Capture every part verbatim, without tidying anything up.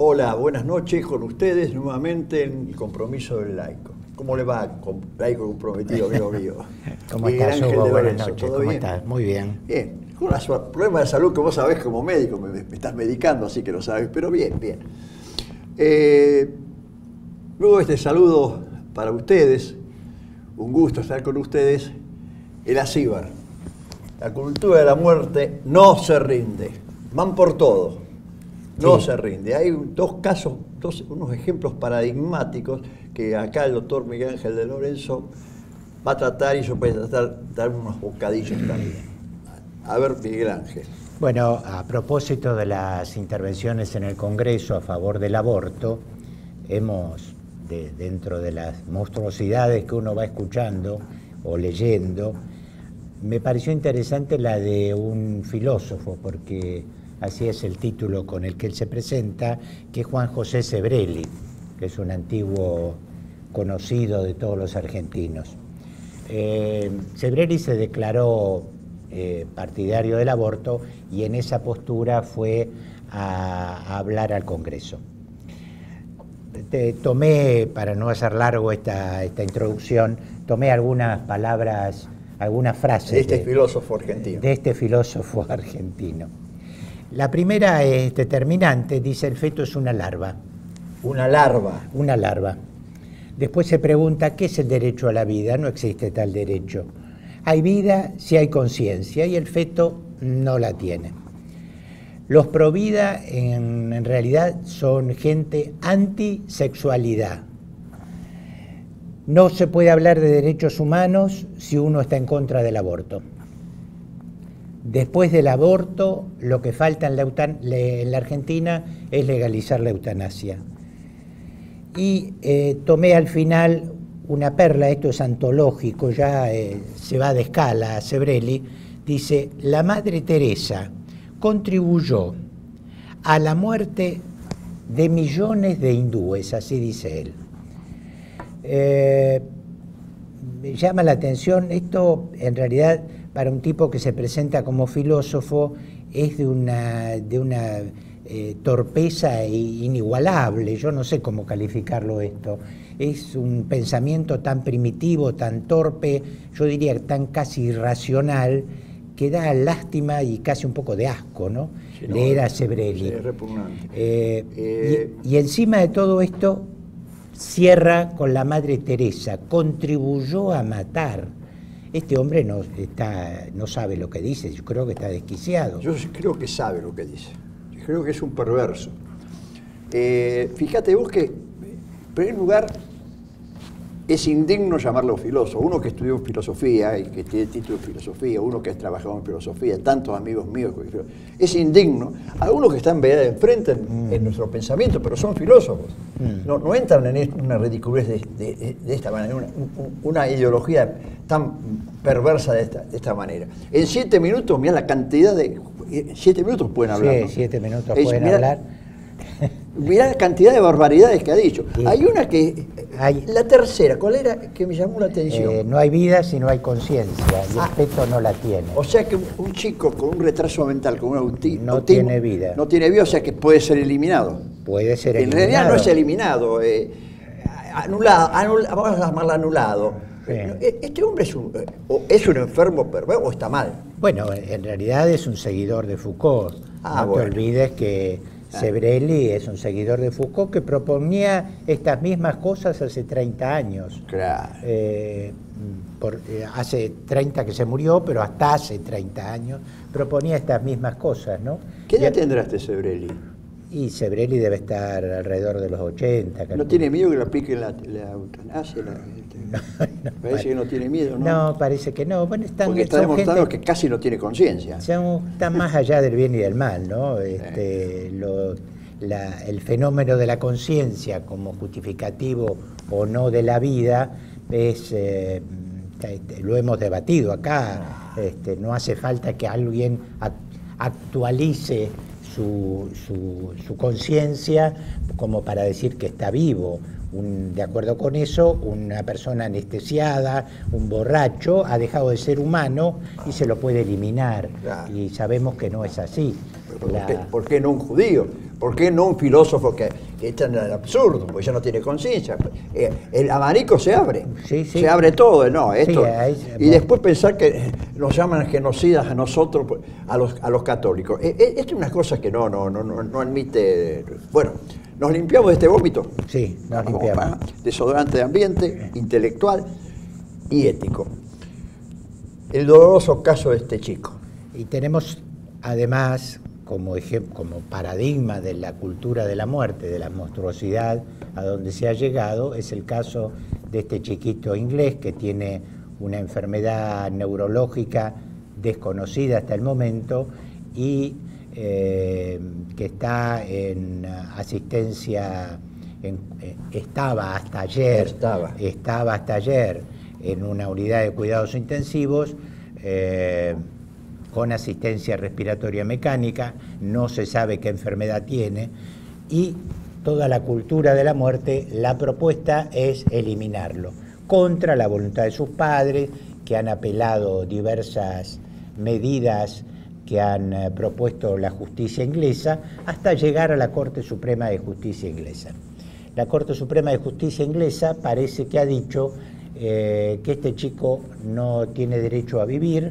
Hola, buenas noches con ustedes nuevamente en el compromiso del laico. ¿Cómo le va, com laico comprometido, amigo mío? ¿Cómo estás, Hugo? Buenas noches. ¿Cómo estás? Muy bien. Bien. Con un problema de salud que vos sabés como médico, me, me estás medicando, así que lo sabes, pero bien, bien. Eh, luego de este saludo para ustedes, un gusto estar con ustedes, el ACIBAR. La cultura de la muerte no se rinde, van por todo, no sí. se rinde. Hay dos casos, dos, unos ejemplos paradigmáticos que acá el doctor Miguel Ángel de Lorenzo va a tratar y yo voy a tratar de dar unos bocadillos también. A ver, Miguel Ángel. Bueno, a propósito de las intervenciones en el Congreso a favor del aborto, hemos, de, dentro de las monstruosidades que uno va escuchando o leyendo, me pareció interesante la de un filósofo, porque así es el título con el que él se presenta, que es Juan José Sebrelli, que es un antiguo conocido de todos los argentinos. Eh, Sebrelli se declaró eh, partidario del aborto y en esa postura fue a, a hablar al Congreso. Te, tomé, para no hacer largo esta, esta introducción, tomé algunas palabras, algunas frases de este de, filósofo argentino. De este filósofo argentino. La primera es determinante, dice: el feto es una larva. Una larva. Una larva. Después se pregunta: ¿qué es el derecho a la vida? No existe tal derecho. Hay vida si hay conciencia y el feto no la tiene. Los pro vida en, en realidad son gente antisexualidad. No se puede hablar de derechos humanos si uno está en contra del aborto. Después del aborto, lo que falta en la, en la Argentina es legalizar la eutanasia. Y eh, tomé al final una perla, esto es antológico, ya eh, se va de escala a Sebrelli, dice: la Madre Teresa contribuyó a la muerte de millones de hindúes, así dice él. Eh, me llama la atención, esto en realidad para un tipo que se presenta como filósofo es de una, de una eh, torpeza inigualable. Yo no sé cómo calificarlo esto. Es un pensamiento tan primitivo, tan torpe, yo diría tan casi irracional, que da lástima y casi un poco de asco, ¿no? Sí, no leer a Sebrelli. Sí, es repugnante. Eh, eh, y, y encima de todo esto cierra con la Madre Teresa: contribuyó a matar. Este hombre no, está, no sabe lo que dice, yo creo que está desquiciado. Yo creo que sabe lo que dice, yo creo que es un perverso. Eh, fíjate vos que, en primer lugar, es indigno llamarlo filósofo. Uno que estudió filosofía y que tiene título de filosofía, uno que ha trabajado en filosofía, tantos amigos míos, es indigno. Algunos que están vereda de enfrente en, mm. en nuestro pensamiento, pero son filósofos. Mm. No, no entran en una ridiculez de, de, de esta manera, una, una ideología tan perversa de esta, de esta manera. En siete minutos, mirá la cantidad de... Siete minutos pueden hablar. Sí, ¿no? siete minutos es, pueden mirá, hablar. Mirá la cantidad de barbaridades que ha dicho. Sí. Hay una que... Hay, la tercera, ¿cuál era? Que me llamó la atención. Eh, no hay vida si no hay conciencia, y ah, el feto no la tiene. O sea que un, un chico con un retraso mental, con un auti no autismo... tiene vida. No tiene vida, o sea que puede ser eliminado. Puede ser en eliminado. En realidad no es eliminado, eh, anulado, anul, vamos a llamarlo anulado. Sí. Este hombre es un, es un enfermo perverso o está mal. Bueno, en realidad es un seguidor de Foucault. Ah, no bueno. te olvides que Sebrelli es un seguidor de Foucault que proponía estas mismas cosas hace treinta años. Claro. Eh, por, eh, hace treinta que se murió, pero hasta hace treinta años proponía estas mismas cosas, ¿no? ¿Qué edad tendrá este Sebrelli? Y Sebrelli debe estar alrededor de los ochenta. ¿No calculo. Tiene miedo que le apliquen la, la eutanasia? La, no, no, parece que no tiene miedo, ¿no? No, parece que no. Bueno, están, porque está demostrado gente, que casi no tiene conciencia. Están más allá del bien y del mal, ¿no? Este, lo, la, el fenómeno de la conciencia como justificativo o no de la vida es... Eh, lo hemos debatido acá. Este, no hace falta que alguien actualice su, su, su conciencia como para decir que está vivo. Un, de acuerdo con eso, una persona anestesiada, un borracho, ha dejado de ser humano y se lo puede eliminar. Claro. Y sabemos que no es así. ¿Por, La... qué, ¿Por qué no un judío? ¿Por qué no un filósofo que, que está en el absurdo? Porque ya no tiene conciencia. Eh, el abanico se abre, sí, sí. se abre todo, ¿no? Esto, sí, ahí, y bueno. después pensar que nos llaman genocidas a nosotros, a los, a los católicos. Eh, eh, esto es una cosa que no, no, no, no, no admite... Bueno, ¿nos limpiamos de este vómito? Sí, nos limpiamos. Desodorante de ambiente, intelectual y ético. El doloroso caso de este chico. Y tenemos además como, ejemplo, como paradigma de la cultura de la muerte, de la monstruosidad a donde se ha llegado, es el caso de este chiquito inglés que tiene una enfermedad neurológica desconocida hasta el momento y eh, que está en asistencia, en, eh, estaba hasta ayer, estaba. estaba hasta ayer en una unidad de cuidados intensivos, eh, con asistencia respiratoria mecánica, no se sabe qué enfermedad tiene, y toda la cultura de la muerte, la propuesta es eliminarlo, contra la voluntad de sus padres, que han apelado diversas medidas que han eh, propuesto la justicia inglesa, hasta llegar a la Corte Suprema de Justicia inglesa. La Corte Suprema de Justicia inglesa parece que ha dicho eh, que este chico no tiene derecho a vivir,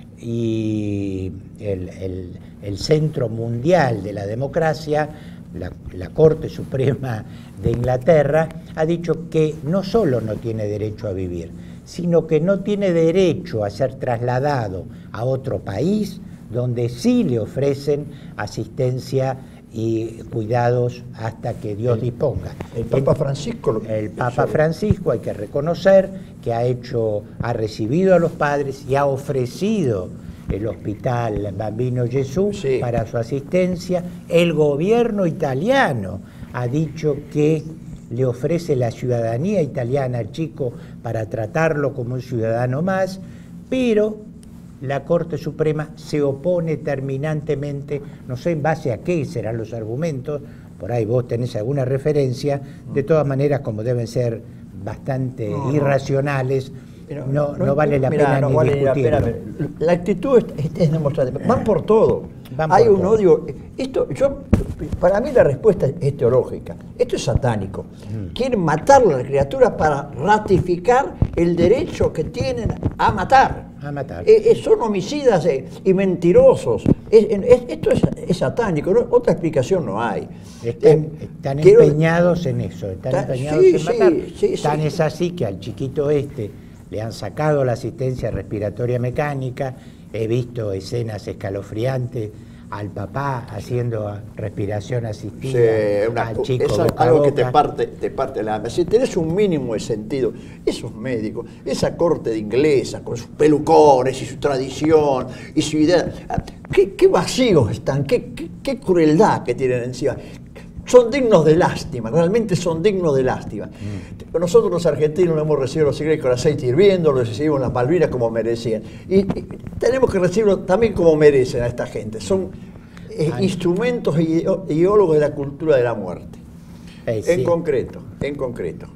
y el, el, el centro mundial de la democracia, la, la Corte Suprema de Inglaterra, ha dicho que no solo no tiene derecho a vivir, sino que no tiene derecho a ser trasladado a otro país donde sí le ofrecen asistencia y cuidados hasta que Dios el, disponga. El Papa Francisco. El Papa Francisco, hay que reconocer que ha hecho, ha recibido a los padres y ha ofrecido el Hospital Bambino Gesù sí. para su asistencia. El gobierno italiano ha dicho que le ofrece la ciudadanía italiana al chico para tratarlo como un ciudadano más, pero la Corte Suprema se opone terminantemente, no sé en base a qué serán los argumentos, por ahí vos tenés alguna referencia, de todas maneras como deben ser bastante no, irracionales, no, no, no, no vale la mirá, pena no ni vale discutirlo. La, pena. La actitud es, es demostrativa, van por todo, van hay por un todo. Odio, esto, yo, para mí la respuesta es teológica, esto es satánico, mm. quieren matar a las criaturas para ratificar el derecho que tienen a matar. A matar. Eh, son homicidas eh, y mentirosos. Es, es, esto es, es satánico, ¿no? Otra explicación no hay. Están, eh, están quiero, empeñados en eso, están ta, empeñados sí, en matar. Sí, sí, Tan sí. es así que al chiquito este le han sacado la asistencia respiratoria mecánica, he visto escenas escalofriantes, al papá haciendo respiración asistida, sí, una, al chico es boca algo boca. que te parte, te parte la alma. Si tenés un mínimo de sentido, esos médicos, esa corte de inglesa, con sus pelucones y su tradición y su idea, qué, qué vacíos están, qué, qué, qué crueldad que tienen encima. Son dignos de lástima, realmente son dignos de lástima. Mm. Nosotros los argentinos hemos recibido los ingleses con aceite hirviendo, los recibimos las Malvinas como merecían. Y, y tenemos que recibirlo también como merecen a esta gente. Son eh, instrumentos y ideólogos de la cultura de la muerte. Hey, en sí. concreto, en concreto.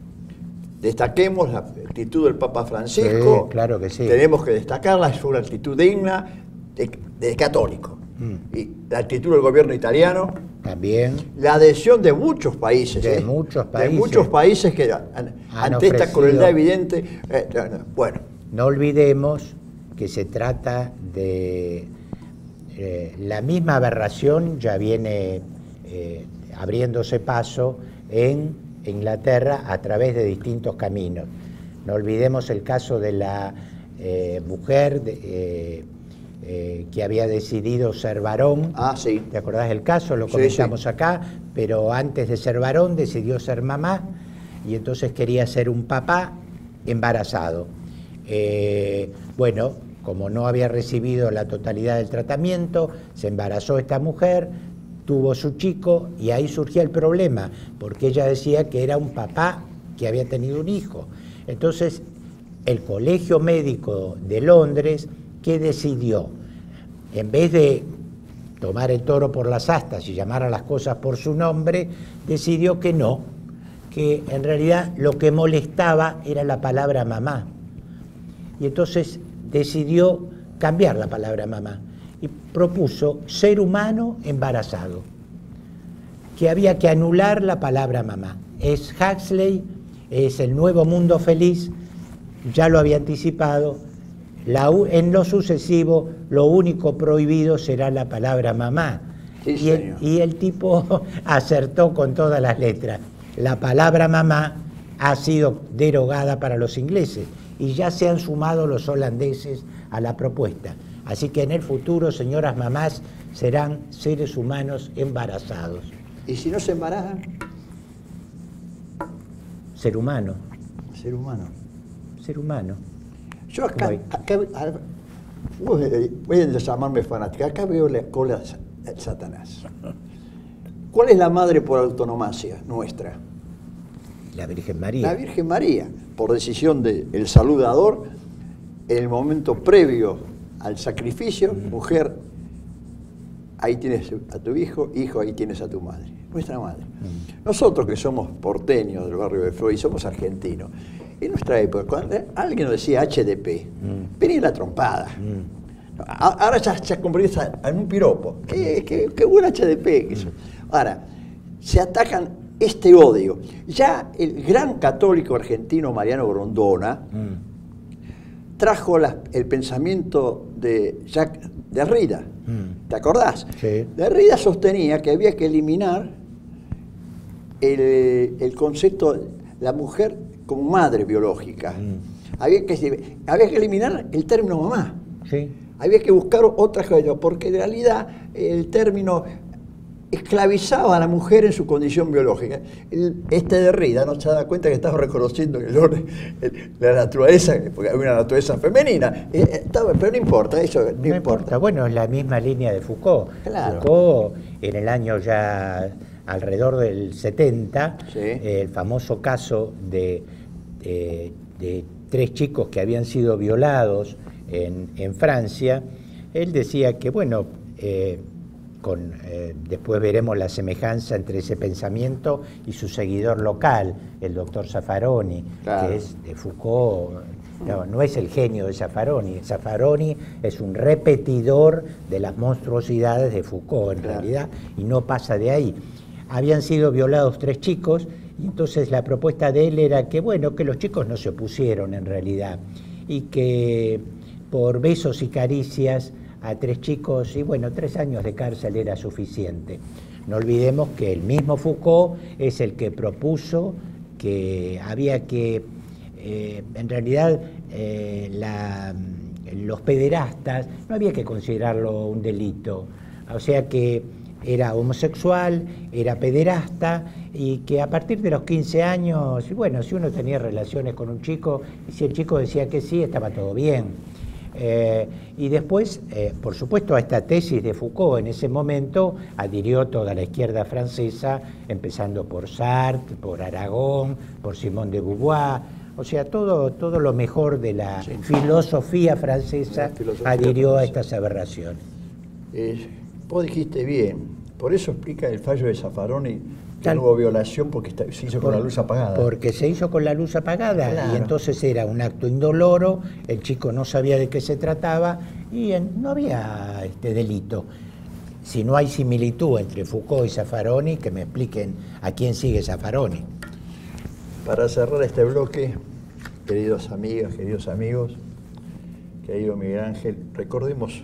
Destaquemos la actitud del Papa Francisco. Sí, claro que sí. Tenemos que destacarla, es una actitud digna de, de católico. Mm. Y la actitud del gobierno italiano. También. La adhesión de muchos países. De ¿eh? muchos países. De muchos países que han, ante ofrecido, esta crueldad evidente. Eh, bueno. No olvidemos que se trata de eh, la misma aberración, ya viene eh, abriéndose paso en Inglaterra a través de distintos caminos. No olvidemos el caso de la eh, mujer de, eh, eh, que había decidido ser varón. Ah, sí. ¿Te acordás del caso? Lo comentamos sí, sí. acá, pero antes de ser varón decidió ser mamá y entonces quería ser un papá embarazado. Eh, bueno, como no había recibido la totalidad del tratamiento, se embarazó esta mujer, tuvo su chico y ahí surgía el problema, porque ella decía que era un papá que había tenido un hijo. Entonces, el Colegio Médico de Londres, ¿qué decidió? En vez de tomar el toro por las astas y llamar a las cosas por su nombre, decidió que no, que en realidad lo que molestaba era la palabra mamá. Y entonces decidió cambiar la palabra mamá y propuso ser humano embarazado. que había que anular la palabra mamá. Es Huxley, es el nuevo mundo feliz, ya lo había anticipado. La, en lo sucesivo, lo único prohibido será la palabra mamá. Sí, y, el, y el tipo acertó con todas las letras. La palabra mamá ha sido derogada para los ingleses y ya se han sumado los holandeses a la propuesta. Así que en el futuro, señoras mamás, serán seres humanos embarazados. ¿Y si no se embarazan? Ser humano. Ser humano. Ser humano. Yo acá, acá, acá voy a llamarme fanática, acá veo la cola de Satanás. ¿Cuál es la madre por autonomacia nuestra? La Virgen María. La Virgen María, por decisión del saludador, en el momento previo al sacrificio, mm. mujer, ahí tienes a tu hijo, hijo, ahí tienes a tu madre, nuestra madre. Mm. Nosotros que somos porteños del barrio de Flores y somos argentinos, en nuestra época, cuando alguien nos decía H D P, mm. venía la trompada. Mm. Ahora ya se ha convertido en un piropo. ¿Qué, qué, qué buen H D P? Mm. Ahora, se atacan este odio. Ya el gran católico argentino Mariano Grondona mm. trajo la, el pensamiento de Jacques Derrida. Mm. ¿Te acordás? Sí. Derrida sostenía que había que eliminar el, el concepto de la mujer como madre biológica. Mm. Había, que, había que eliminar el término mamá. Sí. Había que buscar otras cosas, porque en realidad el término esclavizaba a la mujer en su condición biológica. El, este Derrida no se da cuenta que estaba reconociendo el orden, el, la naturaleza, porque hay una naturaleza femenina, eh, estaba, pero no importa, eso no, no importa. importa. Bueno, es la misma línea de Foucault. Claro. Foucault, en el año ya alrededor del setenta, sí. eh, el famoso caso de, de, de tres chicos que habían sido violados en, en Francia, él decía que, bueno, eh, Con, eh, después veremos la semejanza entre ese pensamiento y su seguidor local, el doctor Zaffaroni, claro. que es de Foucault. No, no es el genio de Zaffaroni. Zaffaroni es un repetidor de las monstruosidades de Foucault, en claro. realidad, y no pasa de ahí. Habían sido violados tres chicos, y entonces la propuesta de él era que, bueno, que los chicos no se opusieron en realidad, y que por besos y caricias a tres chicos, y bueno, tres años de cárcel era suficiente. No olvidemos que el mismo Foucault es el que propuso que había que, eh, en realidad, eh, la, los pederastas no había que considerarlo un delito, o sea que era homosexual, era pederasta, y que a partir de los quince años, bueno, si uno tenía relaciones con un chico, y si el chico decía que sí, estaba todo bien. Eh, y después, eh, por supuesto, a esta tesis de Foucault en ese momento adhirió toda la izquierda francesa, empezando por Sartre, por Aragón, por Simone de Beauvoir, o sea, todo, todo lo mejor de la sí. filosofía francesa filosofía adhirió francesa. a estas aberraciones. Eh, vos dijiste bien, por eso explica el fallo de Zaffaroni que no hubo violación porque se hizo con por, la luz apagada. Porque se hizo con la luz apagada, claro. y entonces era un acto indoloro, el chico no sabía de qué se trataba y en, no había este delito. Si no hay similitud entre Foucault y Zaffaroni, que me expliquen a quién sigue Zaffaroni. Para cerrar este bloque, queridos amigas, queridos amigos, querido Miguel Ángel, recordemos,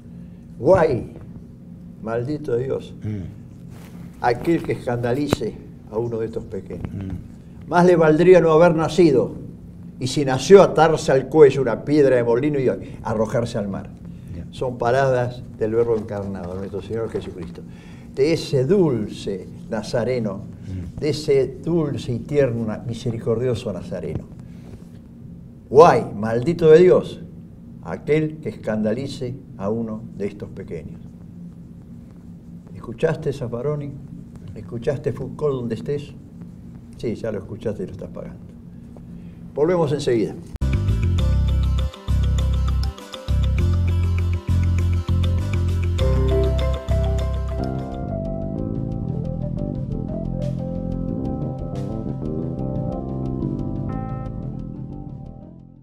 guay, maldito Dios. Mm. Aquel que escandalice a uno de estos pequeños. Mm. Más le valdría no haber nacido, y si nació, atarse al cuello una piedra de molino y arrojarse al mar. Yeah. Son palabras del Verbo encarnado, nuestro Señor Jesucristo. De ese dulce Nazareno, mm. de ese dulce y tierno, misericordioso Nazareno. Guay, maldito de Dios, aquel que escandalice a uno de estos pequeños. ¿Escuchaste Zaffaroni? ¿Escuchaste Foucault donde estés? Sí, ya lo escuchaste y lo estás pagando. Volvemos enseguida.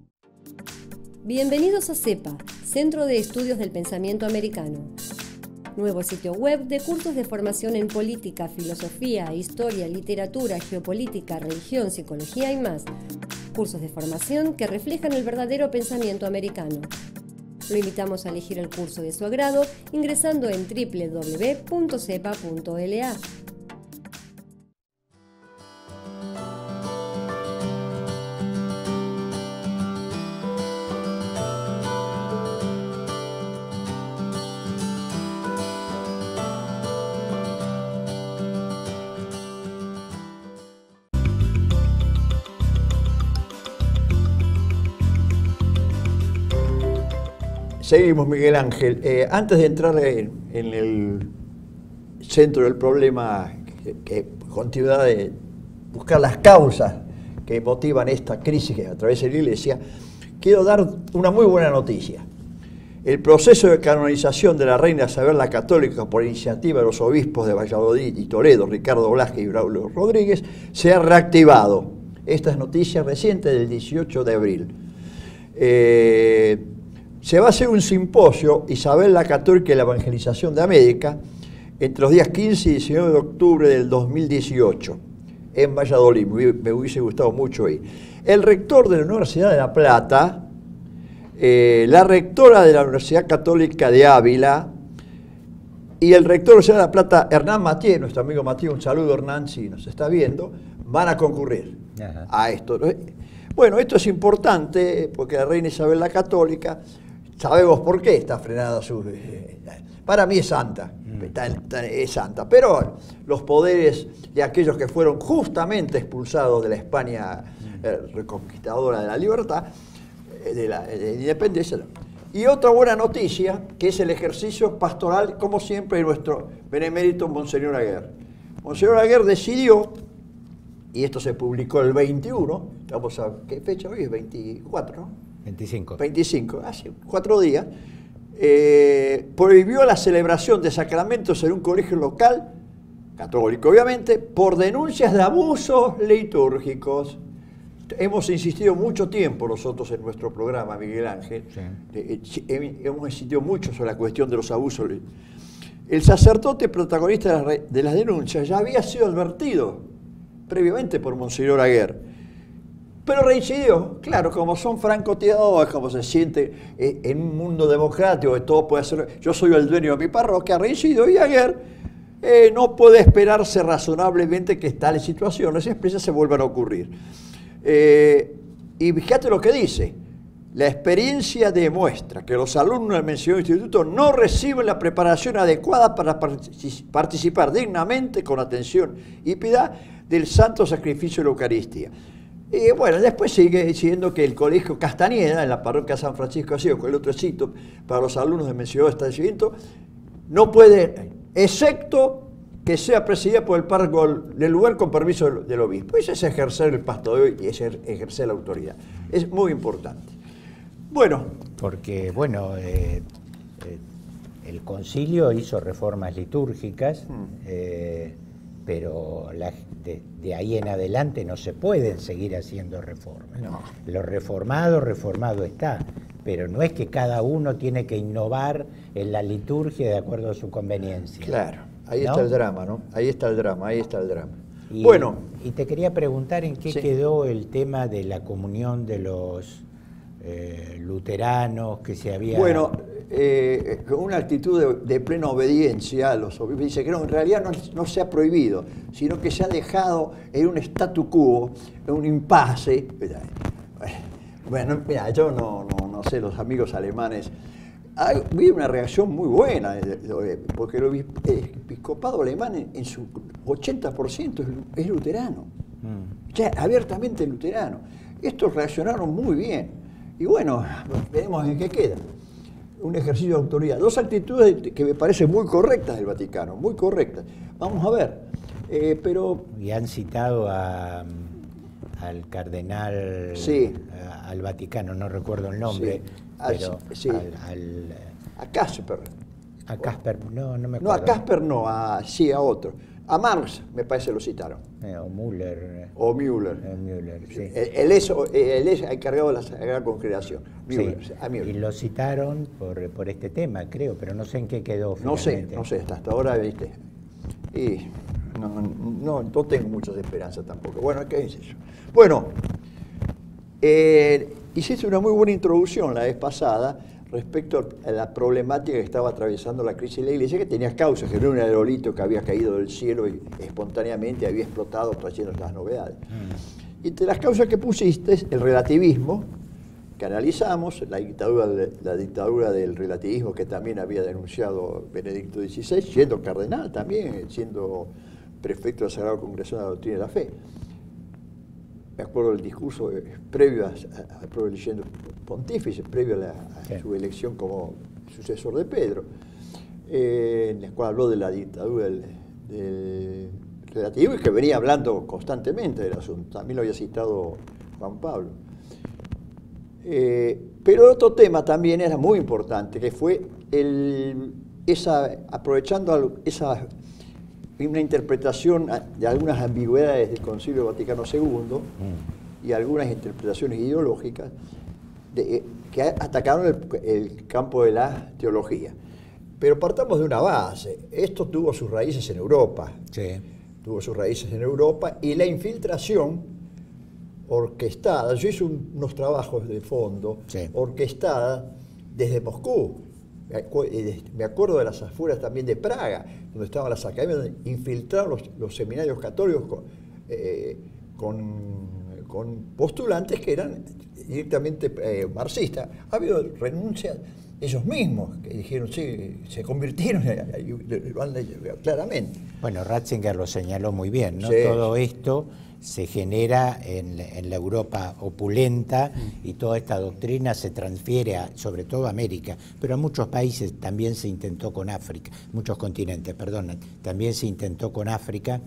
Bienvenidos a CEPA, Centro de Estudios del Pensamiento Americano. Nuevo sitio web de cursos de formación en política, filosofía, historia, literatura, geopolítica, religión, psicología y más. Cursos de formación que reflejan el verdadero pensamiento americano. Lo invitamos a elegir el curso de su agrado ingresando en doble u doble u doble u punto cepa punto l a. Seguimos, Miguel Ángel. Eh, antes de entrar en, en el centro del problema, que, que continuidad de buscar las causas que motivan esta crisis que atraviesa la Iglesia, quiero dar una muy buena noticia. El proceso de canonización de la reina Isabel la Católica por iniciativa de los obispos de Valladolid y Toledo, Ricardo Blasque y Braulio Rodríguez, se ha reactivado. Esta es noticia reciente del dieciocho de abril. Eh, Se va a hacer un simposio, Isabel la Católica y la Evangelización de América, entre los días quince y diecinueve de octubre del dos mil dieciocho, en Valladolid. Me hubiese gustado mucho ir. El rector de la Universidad de La Plata, eh, la rectora de la Universidad Católica de Ávila y el rector de la Universidad de La Plata, Hernán Matié, nuestro amigo Matié, un saludo Hernán si nos está viendo, van a concurrir Ajá. a esto. Bueno, esto es importante porque la reina Isabel la Católica, sabemos por qué está frenada su... Para mí es santa, está, está, es santa, pero los poderes de aquellos que fueron justamente expulsados de la España eh, reconquistadora de la libertad, eh, de la, de la independencia. Y otra buena noticia, que es el ejercicio pastoral, como siempre, de nuestro benemérito Monseñor Aguer. Monseñor Aguer decidió, y esto se publicó el veintiuno, vamos a, ¿qué fecha hoy? Es veinticuatro, ¿no? veinticinco. veinticinco, hace cuatro días, eh, prohibió la celebración de sacramentos en un colegio local, católico obviamente, por denuncias de abusos litúrgicos. Hemos insistido mucho tiempo nosotros en nuestro programa, Miguel Ángel, sí. eh, hemos insistido mucho sobre la cuestión de los abusos. El sacerdote protagonista de las, de las denuncias ya había sido advertido previamente por Monseñor Aguer, pero reincidió. Claro, como son francotiradores, como se siente eh, en un mundo democrático que todo puede ser, yo soy el dueño de mi parroquia, reincidió, y Aguer eh, no puede esperarse razonablemente que tales situaciones expresas se vuelvan a ocurrir. Eh, y fíjate lo que dice: la experiencia demuestra que los alumnos del mencionado instituto no reciben la preparación adecuada para participar dignamente, con atención y piedad, del santo sacrificio de la Eucaristía. Y bueno, después sigue diciendo que el colegio Castañeda, en la parroquia San Francisco de Asís, con el otro sitio para los alumnos del mencionado establecimiento, no puede, excepto que sea presidida por el párroco del lugar con permiso del, del obispo. Eso es ejercer el pastoreo y es ejercer la autoridad. Es muy importante. Bueno. Porque, bueno, eh, eh, el concilio hizo reformas litúrgicas, mm. eh, pero la, de, de ahí en adelante no se pueden seguir haciendo reformas. No. Lo reformado, reformado está, pero no es que cada uno tiene que innovar en la liturgia de acuerdo a su conveniencia. Claro, ahí ¿no? está el drama, ¿no? Ahí está el drama, ahí está el drama. Y, bueno. Y te quería preguntar en qué sí. quedó el tema de la comunión de los eh, luteranos que se había... Bueno, eh, con una actitud de, de plena obediencia a los obispos, dice que no, en realidad no, no se ha prohibido, sino que se ha dejado en un statu quo, en un impasse. Bueno, mira, yo no, no, no sé, los amigos alemanes, vi una reacción muy buena, porque el episcopado alemán en su ochenta por ciento es luterano, mm. ya abiertamente luterano. Estos reaccionaron muy bien, y bueno, veremos en qué queda. Un ejercicio de autoridad. Dos actitudes que me parecen muy correctas del Vaticano, muy correctas. Vamos a ver, eh, pero... Y han citado a, al cardenal, sí. a, al Vaticano, no recuerdo el nombre, sí. pero sí. al, al... A Casper. A Casper, no, no me acuerdo. No, a Casper no, a, sí, a otro. A Marx, me parece, lo citaron. Eh, o Müller. O Müller. Eh, Müller, sí. Él, él es, él es encargado de la Sagrada Congregación. Müller, Sí, a Müller. y lo citaron por, por este tema, creo, pero no sé en qué quedó No sé, finalmente. no sé, hasta, hasta ahora, viste. Y no, no, no tengo muchas esperanzas tampoco. Bueno, ¿qué es eso? Bueno, eh, hiciste una muy buena introducción la vez pasada respecto a la problemática que estaba atravesando la crisis de la Iglesia, que tenía causas, que no era un aerolito que había caído del cielo y espontáneamente había explotado trayendo las novedades. Mm. Y entre las causas que pusiste, el relativismo, que analizamos, la dictadura, la dictadura del relativismo que también había denunciado Benedicto dieciséis, siendo cardenal también, siendo prefecto del Sagrado Congreso de la Doctrina de la Fe. Me acuerdo del discurso eh, previo a, a, a previo pontífice, previo a, la, a sí. su elección como sucesor de Pedro, eh, en el cual habló de la dictadura del, del relativismo y que venía hablando constantemente del asunto. También lo había citado Juan Pablo. Eh, pero otro tema también era muy importante, que fue el, esa, aprovechando esa, una interpretación de algunas ambigüedades del Concilio Vaticano segundo mm. y algunas interpretaciones ideológicas de, que atacaron el, el campo de la teología. Pero partamos de una base. Esto tuvo sus raíces en Europa. Sí. Tuvo sus raíces en Europa y la infiltración orquestada, yo hice un, unos trabajos de fondo, sí. orquestada desde Moscú. Me acuerdo de las afueras también de Praga, donde estaban las academias, donde infiltraron los, los seminarios católicos con, eh, con, con postulantes que eran directamente eh, marxistas. Ha habido renuncias ellos mismos, que dijeron, sí, se convirtieron, lo han leído claramente. Bueno, Ratzinger lo señaló muy bien, ¿no? Sí. Todo esto se genera en, en la Europa opulenta y toda esta doctrina se transfiere a, sobre todo a América, pero a muchos países también se intentó con África, muchos continentes, perdón, también se intentó con África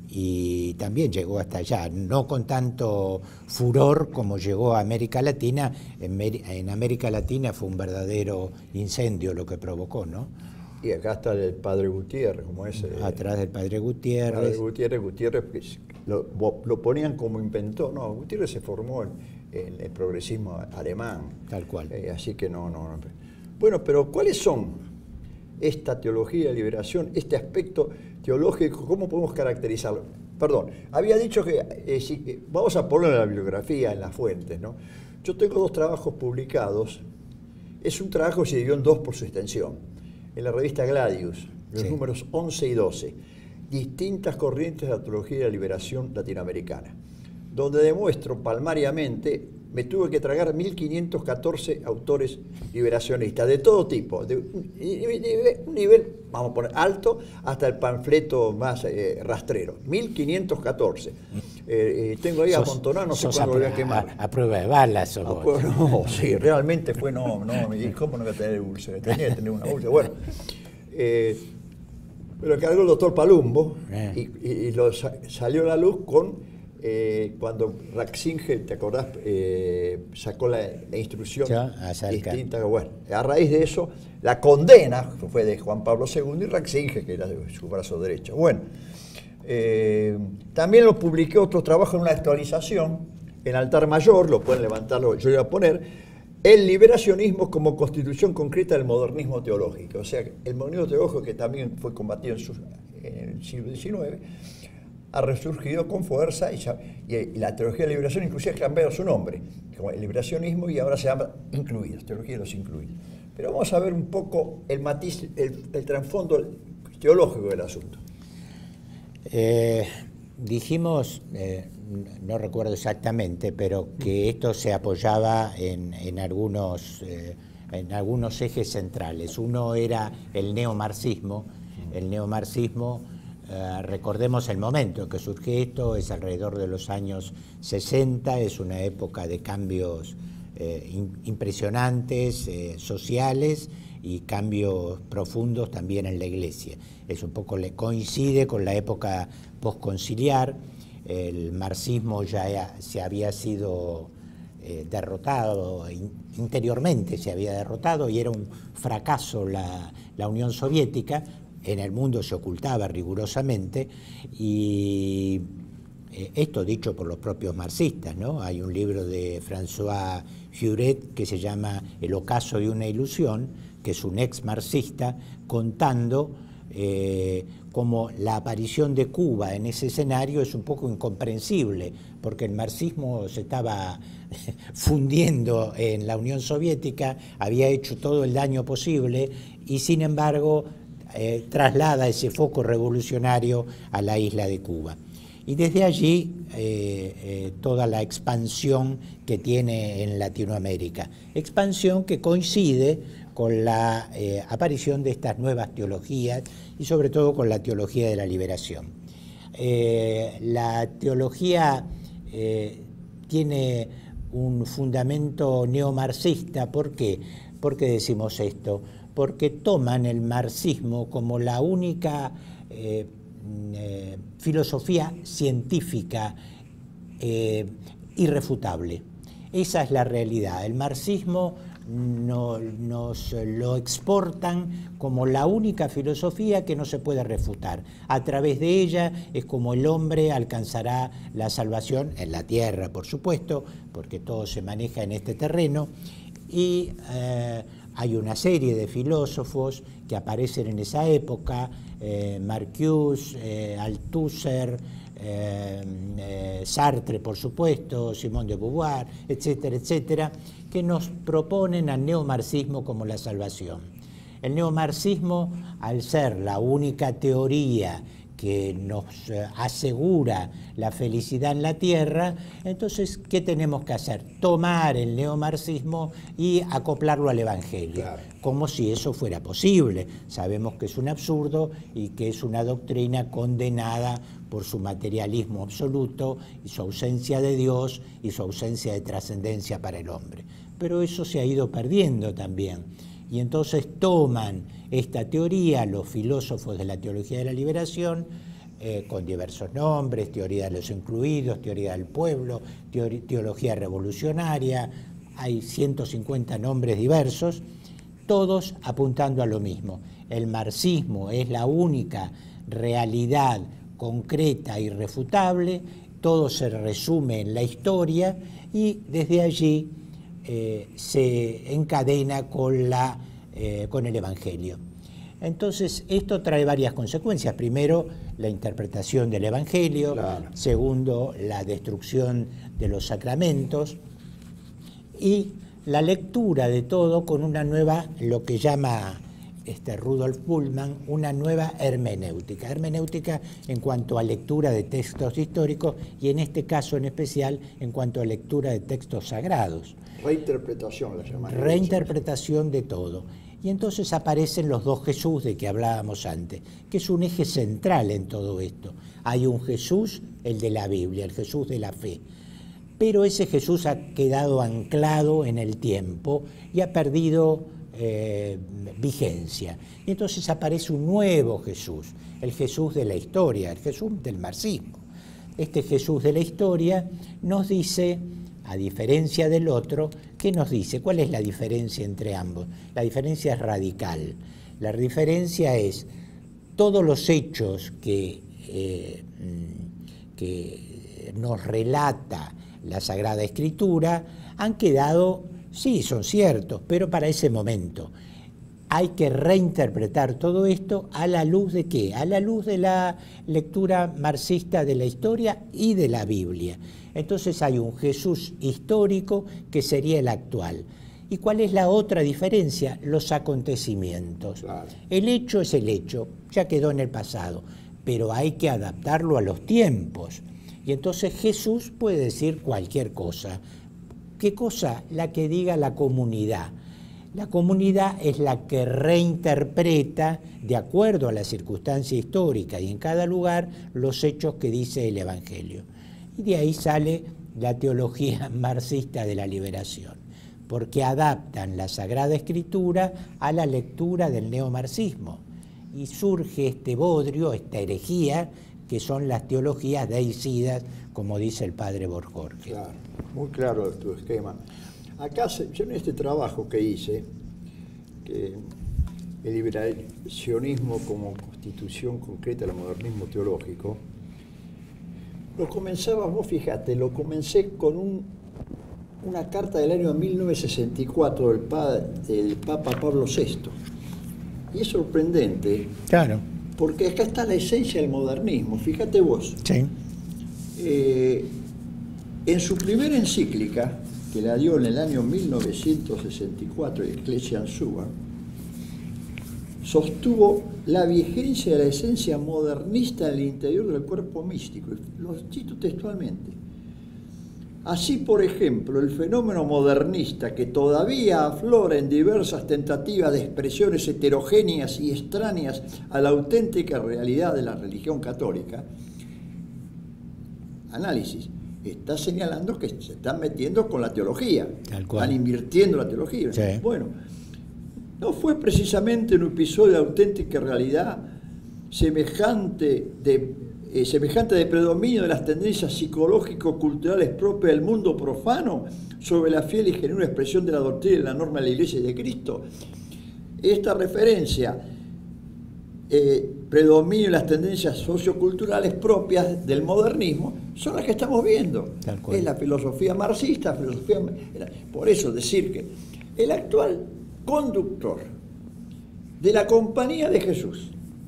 y también llegó hasta allá, no con tanto furor como llegó a América Latina. En, en América Latina fue un verdadero incendio lo que provocó, ¿no? Y acá está el padre Gutiérrez, como ese. Atrás del padre Gutiérrez. Padre Gutiérrez, Gutiérrez lo, lo ponían como inventor. No, Gutiérrez se formó en, en el progresismo alemán. Tal cual. Eh, así que no, no, no. Bueno, pero ¿cuáles son esta teología de liberación, este aspecto teológico? ¿Cómo podemos caracterizarlo? Perdón, había dicho que eh, si, eh, vamos a poner en la bibliografía, en las fuentes, ¿no? Yo tengo dos trabajos publicados. Es un trabajo que se dividió en dos por su extensión. En la revista Gladius, los sí. números once y doce, distintas corrientes de la teología de la liberación latinoamericana, donde demuestro palmariamente, me tuve que tragar mil quinientos catorce autores liberacionistas, de todo tipo, de un, de un nivel, vamos a poner, alto, hasta el panfleto más eh, rastrero, mil quinientos catorce. Eh, eh, tengo ahí sos, amontonado, no sé cuándo lo voy a quemar. A, a prueba de balas. A prueba, no, sí, realmente fue, no, no, y cómo no voy a tener úlcera, tenía que tener una úlcera. Bueno, eh, me lo encargó el doctor Palumbo eh. y, y, y lo, salió a la luz con, eh, cuando Ratzinger, ¿te acordás? Eh, sacó la, la instrucción distinta. Bueno, a raíz de eso, la condena fue de Juan Pablo segundo y Ratzinger, que era de su brazo derecho. Bueno. Eh, también lo publiqué otro trabajo en una actualización en Altar Mayor, lo pueden levantarlo, yo voy a poner el liberacionismo como constitución concreta del modernismo teológico, o sea, el modernismo teológico que también fue combatido en, su, en el siglo diecinueve ha resurgido con fuerza y, ya, y, y la teología de la liberación inclusive ha cambiado su nombre, como el liberacionismo, y ahora se llama incluidos, teología de los incluidos. Pero vamos a ver un poco el matiz, el, el trasfondo teológico del asunto. Eh, dijimos, eh, no recuerdo exactamente, pero que esto se apoyaba en, en, algunos, eh, en algunos ejes centrales. Uno era el neomarxismo. El neomarxismo, eh, recordemos el momento en que surge esto, es alrededor de los años sesenta, es una época de cambios eh, in, impresionantes, eh, sociales, y cambios profundos también en la Iglesia. Eso un poco le coincide con la época postconciliar. El marxismo ya se había sido eh, derrotado, in, interiormente se había derrotado y era un fracaso la, la Unión Soviética, en el mundo se ocultaba rigurosamente, y eh, esto dicho por los propios marxistas, ¿no? Hay un libro de François Furet que se llama El ocaso de una ilusión, que es un ex marxista contando eh, cómo la aparición de Cuba en ese escenario es un poco incomprensible, porque el marxismo se estaba fundiendo en la Unión Soviética, había hecho todo el daño posible y sin embargo eh, traslada ese foco revolucionario a la isla de Cuba. Y desde allí eh, eh, toda la expansión que tiene en Latinoamérica, expansión que coincide con la eh, aparición de estas nuevas teologías y sobre todo con la teología de la liberación. Eh, la teología eh, tiene un fundamento neomarxista. ¿Por qué? ¿Por qué decimos esto? Porque toman el marxismo como la única eh, eh, filosofía científica eh, irrefutable. Esa es la realidad. El marxismo no, nos lo exportan como la única filosofía que no se puede refutar. A través de ella es como el hombre alcanzará la salvación en la tierra, por supuesto, porque todo se maneja en este terreno, y eh, hay una serie de filósofos que aparecen en esa época, eh, Marcuse, eh, Althusser, eh, eh, Sartre, por supuesto, Simone de Beauvoir, etcétera, etcétera, que nos proponen al neomarxismo como la salvación. El neomarxismo, al ser la única teoría que nos asegura la felicidad en la tierra, entonces, ¿qué tenemos que hacer? Tomar el neomarxismo y acoplarlo al Evangelio, claro, como si eso fuera posible. Sabemos que es un absurdo y que es una doctrina condenada por su materialismo absoluto y su ausencia de Dios y su ausencia de trascendencia para el hombre. Pero eso se ha ido perdiendo también. Y entonces toman esta teoría los filósofos de la teología de la liberación, eh, con diversos nombres: teoría de los incluidos, teoría del pueblo, teología revolucionaria, hay ciento cincuenta nombres diversos, todos apuntando a lo mismo. El marxismo es la única realidad concreta, irrefutable, todo se resume en la historia y desde allí Eh, se encadena con, la, eh, con el Evangelio. Entonces, esto trae varias consecuencias. Primero, la interpretación del Evangelio. Claro. Segundo, la destrucción de los sacramentos. Y la lectura de todo con una nueva, lo que llama este Rudolf Bultmann, una nueva hermenéutica. Hermenéutica en cuanto a lectura de textos históricos y en este caso en especial en cuanto a lectura de textos sagrados. Reinterpretación la llaman. Reinterpretación de todo. Y entonces aparecen los dos Jesús de que hablábamos antes, que es un eje central en todo esto. Hay un Jesús, el de la Biblia, el Jesús de la fe. Pero ese Jesús ha quedado anclado en el tiempo y ha perdido eh, vigencia. Y entonces aparece un nuevo Jesús, el Jesús de la historia, el Jesús del marxismo. Este Jesús de la historia nos dice, a diferencia del otro, ¿qué nos dice? ¿Cuál es la diferencia entre ambos? La diferencia es radical. La diferencia es todos los hechos que, eh, que nos relata la Sagrada Escritura han quedado, sí, son ciertos, pero para ese momento. Hay que reinterpretar todo esto a la luz de ¿qué? A la luz de la lectura marxista de la historia y de la Biblia. Entonces hay un Jesús histórico que sería el actual. ¿Y cuál es la otra diferencia? Los acontecimientos. Claro. El hecho es el hecho, ya quedó en el pasado, pero hay que adaptarlo a los tiempos. Y entonces Jesús puede decir cualquier cosa. ¿Qué cosa? La que diga la comunidad. La comunidad es la que reinterpreta, de acuerdo a la circunstancia histórica y en cada lugar, los hechos que dice el Evangelio. Y de ahí sale la teología marxista de la liberación, porque adaptan la Sagrada Escritura a la lectura del neomarxismo. Y surge este bodrio, esta herejía, que son las teologías deicidas, como dice el padre Borjorge. Claro, muy claro tu esquema. Acá, yo en este trabajo que hice, que el liberacionismo como constitución concreta del modernismo teológico, lo comenzaba, vos fíjate, lo comencé con un, una carta del año mil novecientos sesenta y cuatro del, pa, del Papa Pablo sexto. Y es sorprendente, claro, porque acá está la esencia del modernismo, fíjate vos. Sí. Eh, en su primera encíclica, que la dio en el año mil novecientos sesenta y cuatro, Ecclesiam Sua, sostuvo la vigencia de la esencia modernista en el interior del cuerpo místico. Lo cito textualmente. Así, por ejemplo, el fenómeno modernista, que todavía aflora en diversas tentativas de expresiones heterogéneas y extrañas a la auténtica realidad de la religión católica, análisis, está señalando que se están metiendo con la teología, Tal cual. están invirtiendo la teología. Sí. Bueno, no fue precisamente un episodio de auténtica realidad semejante de, eh, semejante de predominio de las tendencias psicológico-culturales propias del mundo profano sobre la fiel y genuina expresión de la doctrina y la norma de la Iglesia y de Cristo. Esta referencia, eh, predominio de las tendencias socioculturales propias del modernismo, son las que estamos viendo. Es la filosofía marxista, filosofía, por eso decir que el actual conductor de la Compañía de Jesús,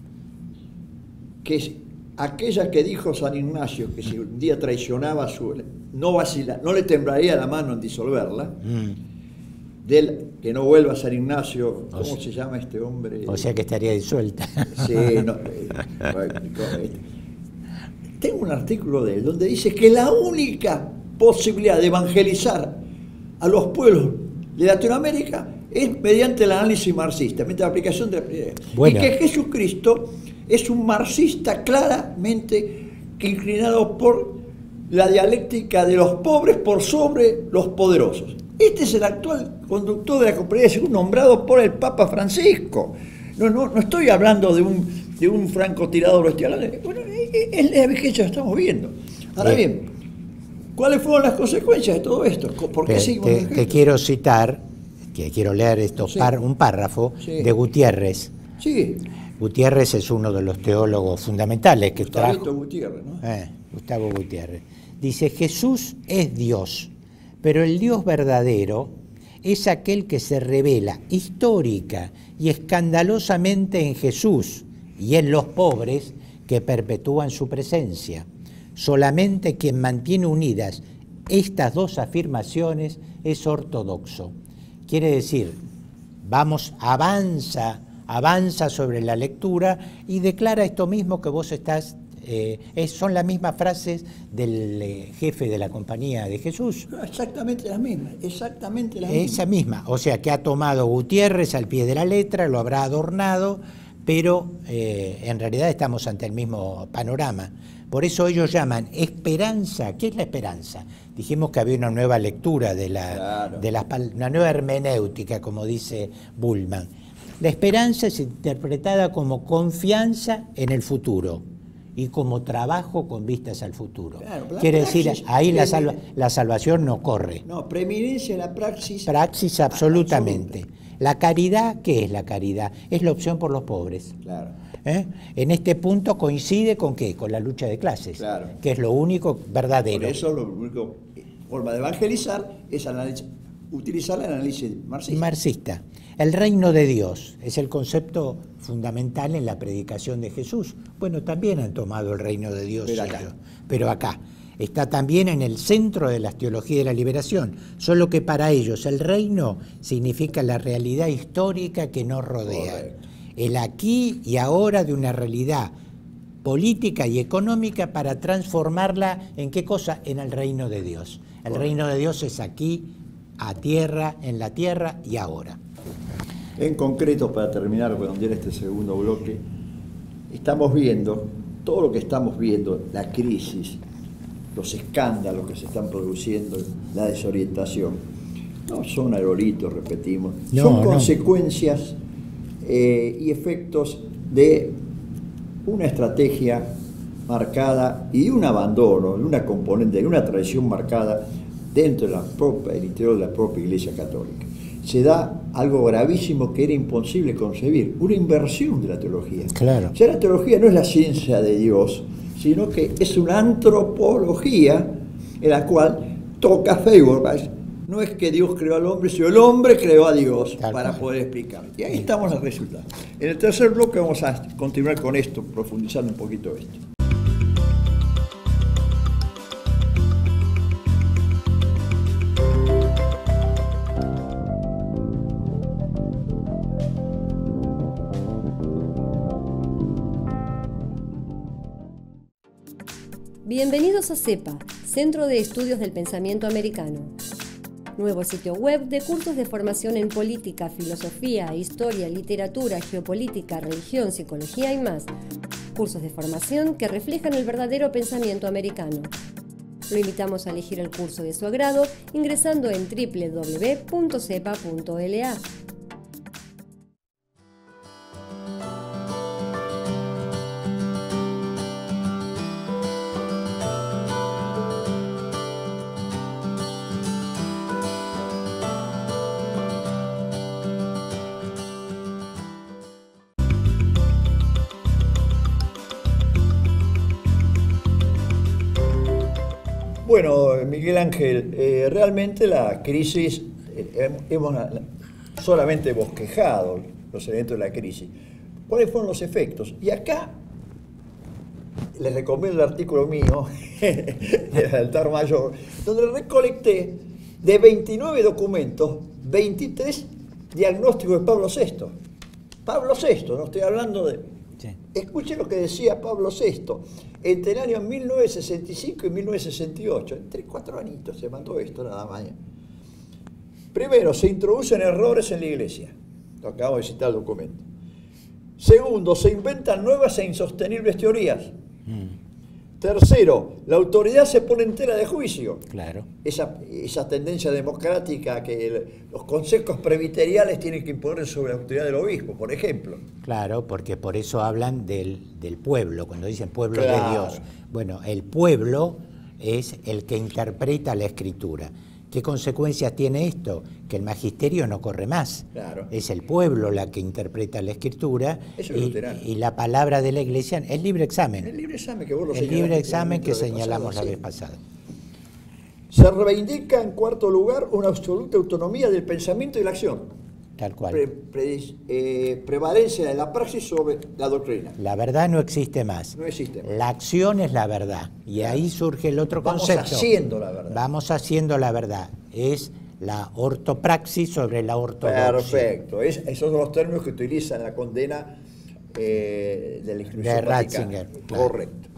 que es aquella que dijo San Ignacio, que si un día traicionaba su, no vacila, no le temblaría la mano en disolverla, mm. del, que no vuelva a San Ignacio, ¿cómo o sea, se llama este hombre? O sea que estaría disuelta. Sí, no, eh, eh, tengo un artículo de él donde dice que la única posibilidad de evangelizar a los pueblos de Latinoamérica es mediante el análisis marxista, mediante la aplicación de la primera. Bueno. Y que Jesucristo es un marxista claramente inclinado por la dialéctica de los pobres por sobre los poderosos. Este es el actual conductor de la Compañía de Jesús, nombrado por el Papa Francisco. No, no, no estoy hablando de un, de un francotirador, estoy hablando de, bueno, es la vigencia que estamos viendo. Ahora bien, bien, ¿cuáles fueron las consecuencias de todo esto? ¿Por qué te, seguimos te, te quiero citar, que quiero leer esto, sí. par, un párrafo sí. de Gutiérrez. Sí. Gutiérrez es uno de los teólogos fundamentales que Gustavo trajo. Gutiérrez, ¿no? Eh, Gustavo Gutiérrez. Dice, Jesús es Dios, pero el Dios verdadero es aquel que se revela histórica y escandalosamente en Jesús y en los pobres que perpetúan su presencia. Solamente quien mantiene unidas estas dos afirmaciones es ortodoxo. Quiere decir, vamos, avanza, avanza sobre la lectura y declara esto mismo que vos estás, eh, es, son las mismas frases del eh, jefe de la Compañía de Jesús. Exactamente las mismas, exactamente las mismas. Esa misma, o sea que ha tomado Gutiérrez al pie de la letra, lo habrá adornado, pero eh, en realidad estamos ante el mismo panorama. Por eso ellos llaman esperanza. ¿Qué es la esperanza? Dijimos que había una nueva lectura, de la, claro. de la, una nueva hermenéutica, como dice Bullman. La esperanza es interpretada como confianza en el futuro y como trabajo con vistas al futuro. Claro, Quiere praxis, decir, ahí la, salva, la salvación no corre. No, preeminencia en la praxis. Praxis absolutamente. Absoluta. La caridad, ¿qué es la caridad? Es la opción por los pobres. Claro. ¿Eh? En este punto coincide con ¿qué? Con la lucha de clases, claro. que es lo único verdadero. Por eso la única forma de evangelizar es análisis, utilizar el análisis marxista. Marxista. El reino de Dios es el concepto fundamental en la predicación de Jesús. Bueno, también han tomado el reino de Dios pero acá, ellos, pero acá. Está también en el centro de la teología de la liberación, solo que para ellos el reino significa la realidad histórica que nos rodea. Correcto. El aquí y ahora de una realidad política y económica para transformarla en qué cosa, en el reino de Dios. El Correcto. Reino de Dios es aquí, a tierra, en la tierra y ahora. En concreto, para terminar, redondear este segundo bloque, estamos viendo, todo lo que estamos viendo, la crisis, los escándalos que se están produciendo, la desorientación, no son aerolitos, repetimos, no, son consecuencias no. eh, y efectos de una estrategia marcada y un abandono, de una componente, de una tradición marcada dentro de la propia, del interior de la propia Iglesia Católica. se da algo gravísimo que era imposible concebir, una inversión de la teología. Claro. Ya la teología no es la ciencia de Dios, sino que es una antropología en la cual toca Feuerbach. No es que Dios creó al hombre, sino el hombre creó a Dios Tal para cual. poder explicar. Y ahí estamos en el resultado. En el tercer bloque vamos a continuar con esto, profundizando un poquito esto. Bienvenidos a CEPA, Centro de Estudios del Pensamiento Americano. Nuevo sitio web de cursos de formación en política, filosofía, historia, literatura, geopolítica, religión, psicología y más. Cursos de formación que reflejan el verdadero pensamiento americano. Lo invitamos a elegir el curso de su agrado ingresando en doble u doble u doble u punto cepa punto l a. Bueno, Miguel Ángel, eh, realmente la crisis, eh, hemos solamente bosquejado los eventos de la crisis. ¿Cuáles fueron los efectos? Y acá les recomiendo el artículo mío, del altar mayor, donde recolecté de veintinueve documentos, veintitrés diagnósticos de Pablo sexto. Pablo sexto, no estoy hablando de... Sí. Escuchen lo que decía Pablo sexto. Entre el año mil novecientos sesenta y cinco y mil novecientos sesenta y ocho, entre cuatro añitos se mandó esto nada más. Primero, se introducen errores en la iglesia. Lo acabamos de citar el documento. Segundo, se inventan nuevas e insostenibles teorías. Mm. Tercero, la autoridad se pone en tela de juicio. Claro. Esa, esa tendencia democrática que el, los consejos presbiteriales tienen que imponer sobre la autoridad del obispo, por ejemplo. Claro, porque por eso hablan del, del pueblo, cuando dicen pueblo claro. de Dios. Bueno, el pueblo es el que interpreta la Escritura. ¿Qué consecuencias tiene esto? Que el magisterio no corre más. Claro. Es el pueblo la que interpreta la Escritura y, y la palabra de la Iglesia es libre examen. El libre examen que vos lo El libre examen que señalamos la vez pasada. Se reivindica en cuarto lugar una absoluta autonomía del pensamiento y la acción. Tal cual. Pre, pre, eh, prevalencia de la praxis sobre la doctrina. La verdad no existe más. No existe más. La acción es la verdad. Y ahí surge el otro Vamos concepto. Vamos haciendo la verdad. Vamos haciendo la verdad. Es la ortopraxis sobre la ortodoxia. Perfecto. Es, esos son los términos que utilizan la condena eh, de la Instrucción de Ratzinger. Claro. Correcto.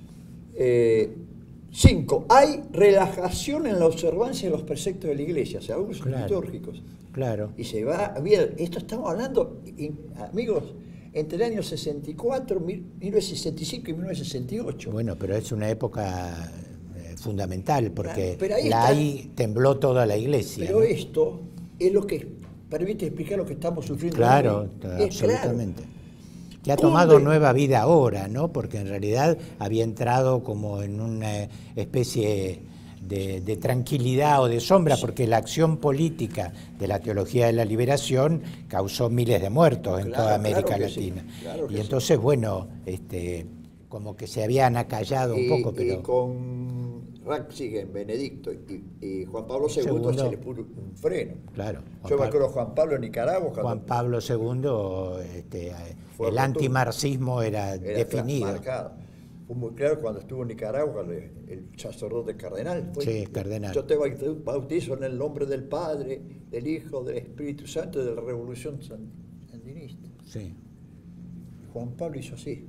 Eh, cinco. Hay relajación en la observancia de los preceptos de la Iglesia, o sea, algunos son claro. litúrgicos. Claro. Y se va, bien, esto estamos hablando, amigos, entre el año sesenta y cuatro, mil novecientos sesenta y cinco y mil novecientos sesenta y ocho. Bueno, pero es una época eh, fundamental porque claro, ahí, la, está, ahí tembló toda la Iglesia. Pero ¿no? esto es lo que permite explicar lo que estamos sufriendo. Claro, es absolutamente. Claro. Que ha tomado nueva vida ahora, ¿no? Porque en realidad había entrado como en una especie de, de tranquilidad o de sombra, porque la acción política de la teología de la liberación causó miles de muertos en claro, toda América claro Latina. Sí, claro y entonces, sí. bueno, este, como que se habían acallado y, un poco, pero... Y con Ratzinger, Benedicto y, y Juan Pablo segundo se le puso un freno. Claro. Yo me acuerdo Juan Pablo en Nicaragua. Juan Pablo segundo, este, el antimarxismo era, era definido. Marcado. Fue muy claro cuando estuvo en Nicaragua el, el sacerdote cardenal. Fue, sí, cardenal. Yo te bautizo en el nombre del Padre, del Hijo, del Espíritu Santo y de la Revolución Sandinista. Sí. Juan Pablo hizo así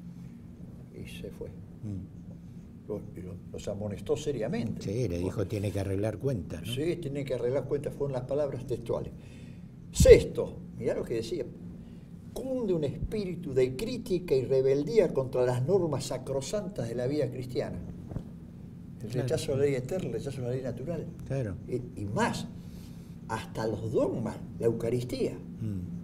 y se fue. Mm. Los, los amonestó seriamente. Sí, le dijo tiene que arreglar cuentas, ¿no? Sí, tiene que arreglar cuentas, fueron las palabras textuales. Sexto, mirá lo que decía, cunde un espíritu de crítica y rebeldía contra las normas sacrosantas de la vida cristiana. El claro. rechazo a la ley eterna, el rechazo a la ley natural. Claro. Y, y más, hasta los dogmas, la Eucaristía. Mm.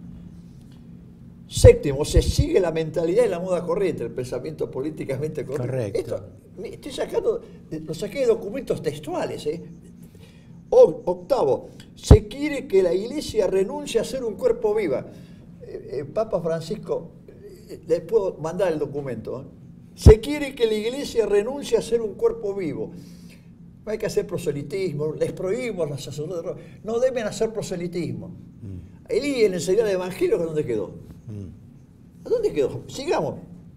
Séptimo, se sigue la mentalidad y la moda corriente, el pensamiento políticamente correcto. Correcto. Esto, estoy sacando, lo saqué de documentos textuales, ¿eh? O, octavo, se quiere que la Iglesia renuncie a ser un cuerpo vivo. Eh, eh, Papa Francisco, eh, les puedo mandar el documento. ¿eh? Se quiere que la Iglesia renuncie a ser un cuerpo vivo. No hay que hacer proselitismo, les prohibimos los sacerdotes, no deben hacer proselitismo. Mm. Elí en enseñar el Evangelio, ¿dónde quedó? Mm. ¿A dónde quedó? Sigamos.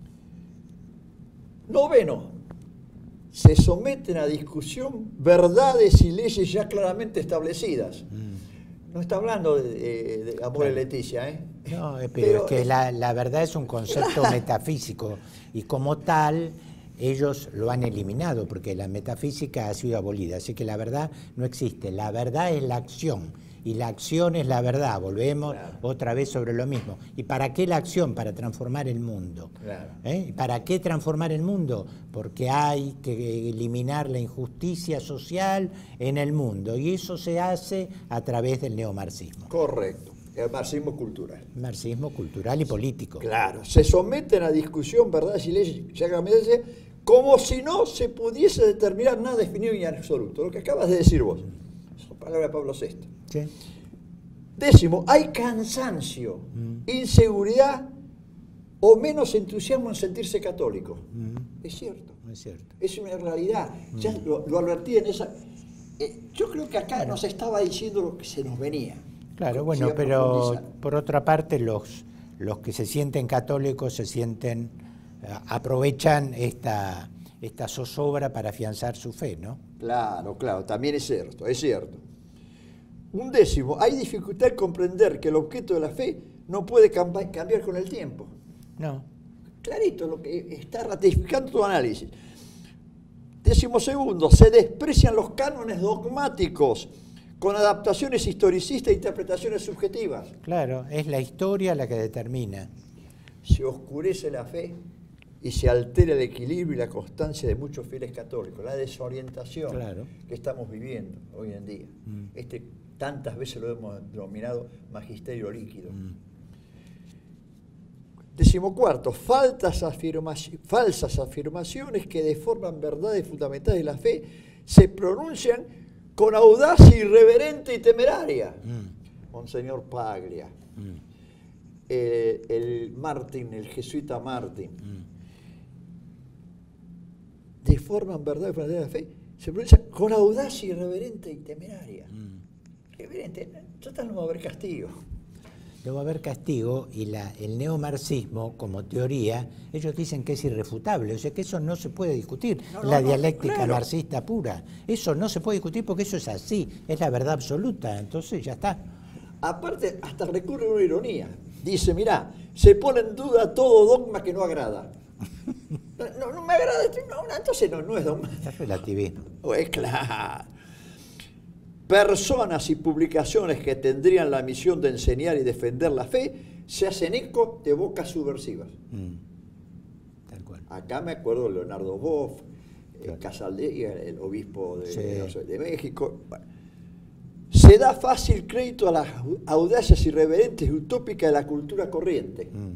Noveno, se someten a discusión verdades y leyes ya claramente establecidas. Mm. No está hablando de, de, de Amor claro. y Leticia, ¿eh? No, pero, pero es que es, la, la verdad es un concepto claro. metafísico y como tal ellos lo han eliminado porque la metafísica ha sido abolida, así que la verdad no existe. La verdad es la acción y la acción es la verdad. Volvemos claro. otra vez sobre lo mismo. ¿Y para qué la acción? Para transformar el mundo. Claro. ¿Eh? ¿Para qué transformar el mundo? Porque hay que eliminar la injusticia social en el mundo y eso se hace a través del neomarxismo. Correcto. El marxismo cultural. Marxismo cultural y político. Claro. Se someten a discusión verdades y leyes ya claramente como si no se pudiese determinar nada definido y absoluto. Lo que acabas de decir vos. Son palabras de Pablo sexto. Sí. Décimo, hay cansancio, mm. inseguridad o menos entusiasmo en sentirse católico. Mm. Es cierto. Es cierto. Es una realidad. Mm. Ya lo, lo advertí en esa... Eh, yo creo que acá claro. nos estaba diciendo lo que se nos venía. Claro, bueno, pero por otra parte los, los que se sienten católicos se sienten... aprovechan esta, esta zozobra para afianzar su fe, ¿no? Claro, claro, también es cierto, es cierto. Un décimo, hay dificultad en comprender que el objeto de la fe no puede cambiar, cambiar con el tiempo. No. Clarito, lo que está ratificando tu análisis. Décimo segundo, se desprecian los cánones dogmáticos con adaptaciones historicistas e interpretaciones subjetivas. Claro, es la historia la que determina. Se oscurece la fe y se altera el equilibrio y la constancia de muchos fieles católicos, la desorientación claro. que estamos viviendo hoy en día. Mm. Este, tantas veces lo hemos denominado magisterio líquido. Mm. Decimocuarto, falsas, afirma falsas afirmaciones que deforman verdades fundamentales de la fe se pronuncian con audacia irreverente y temeraria. Mm. Monseñor Paglia, mm. eh, el Martín, el jesuita Martín, mm. deforman verdades fundamentales de la fe, se pronuncian con audacia irreverente y temeraria. Mm. Reverente, nosotros no va a haber castigo. No va a haber castigo y la, el neomarxismo, como teoría, ellos dicen que es irrefutable, o sea que eso no se puede discutir, no, no, la no, dialéctica claro. marxista pura. Eso no se puede discutir porque eso es así, es la verdad absoluta, entonces ya está. Aparte, hasta recurre a una ironía. Dice, mirá, se pone en duda todo dogma que no agrada. No, no me agrada, no, entonces no, no es dogma. Es relativismo. Pues claro. Personas y publicaciones que tendrían la misión de enseñar y defender la fe se hacen eco de bocas subversivas. Mm. Tal cual. Acá me acuerdo de Leonardo Boff, claro. Casaldea, el obispo de, sí. no sé, de México. Bueno, se da fácil crédito a las audacias irreverentes y utópicas de la cultura corriente. Mm.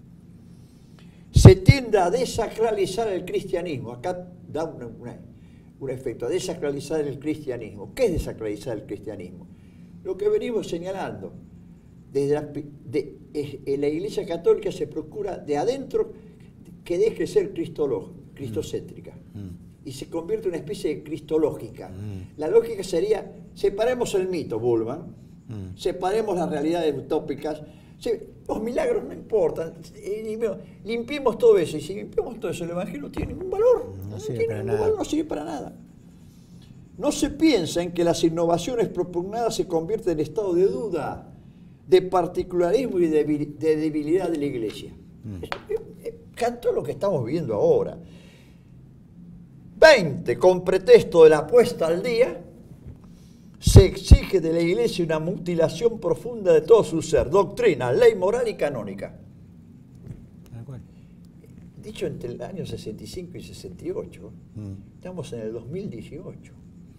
Se tiende a desacralizar el cristianismo. Acá da una... una un efecto, a desacralizar el cristianismo. ¿Qué es desacralizar el cristianismo? Lo que venimos señalando. Desde la, de, de, la Iglesia Católica se procura de adentro que deje de ser cristocéntrica mm. y se convierte en una especie de cristológica. Mm. La lógica sería, separemos el mito, Bullman, mm. separemos las realidades utópicas, se, los milagros no importan, limpiemos todo eso, y si limpiamos todo eso, el Evangelio no tiene ningún valor, no, no, sirve, tiene para ningún valor no sirve para nada. No se piensa en que las innovaciones propugnadas se convierten en estado de duda, de particularismo y de, de debilidad de la Iglesia. Mm. Canto lo que estamos viendo ahora. veinte, con pretexto de la puesta al día, se exige de la Iglesia una mutilación profunda de todo su ser, doctrina, ley moral y canónica. Dicho entre el año sesenta y cinco y sesenta y ocho, mm. estamos en el dos mil dieciocho.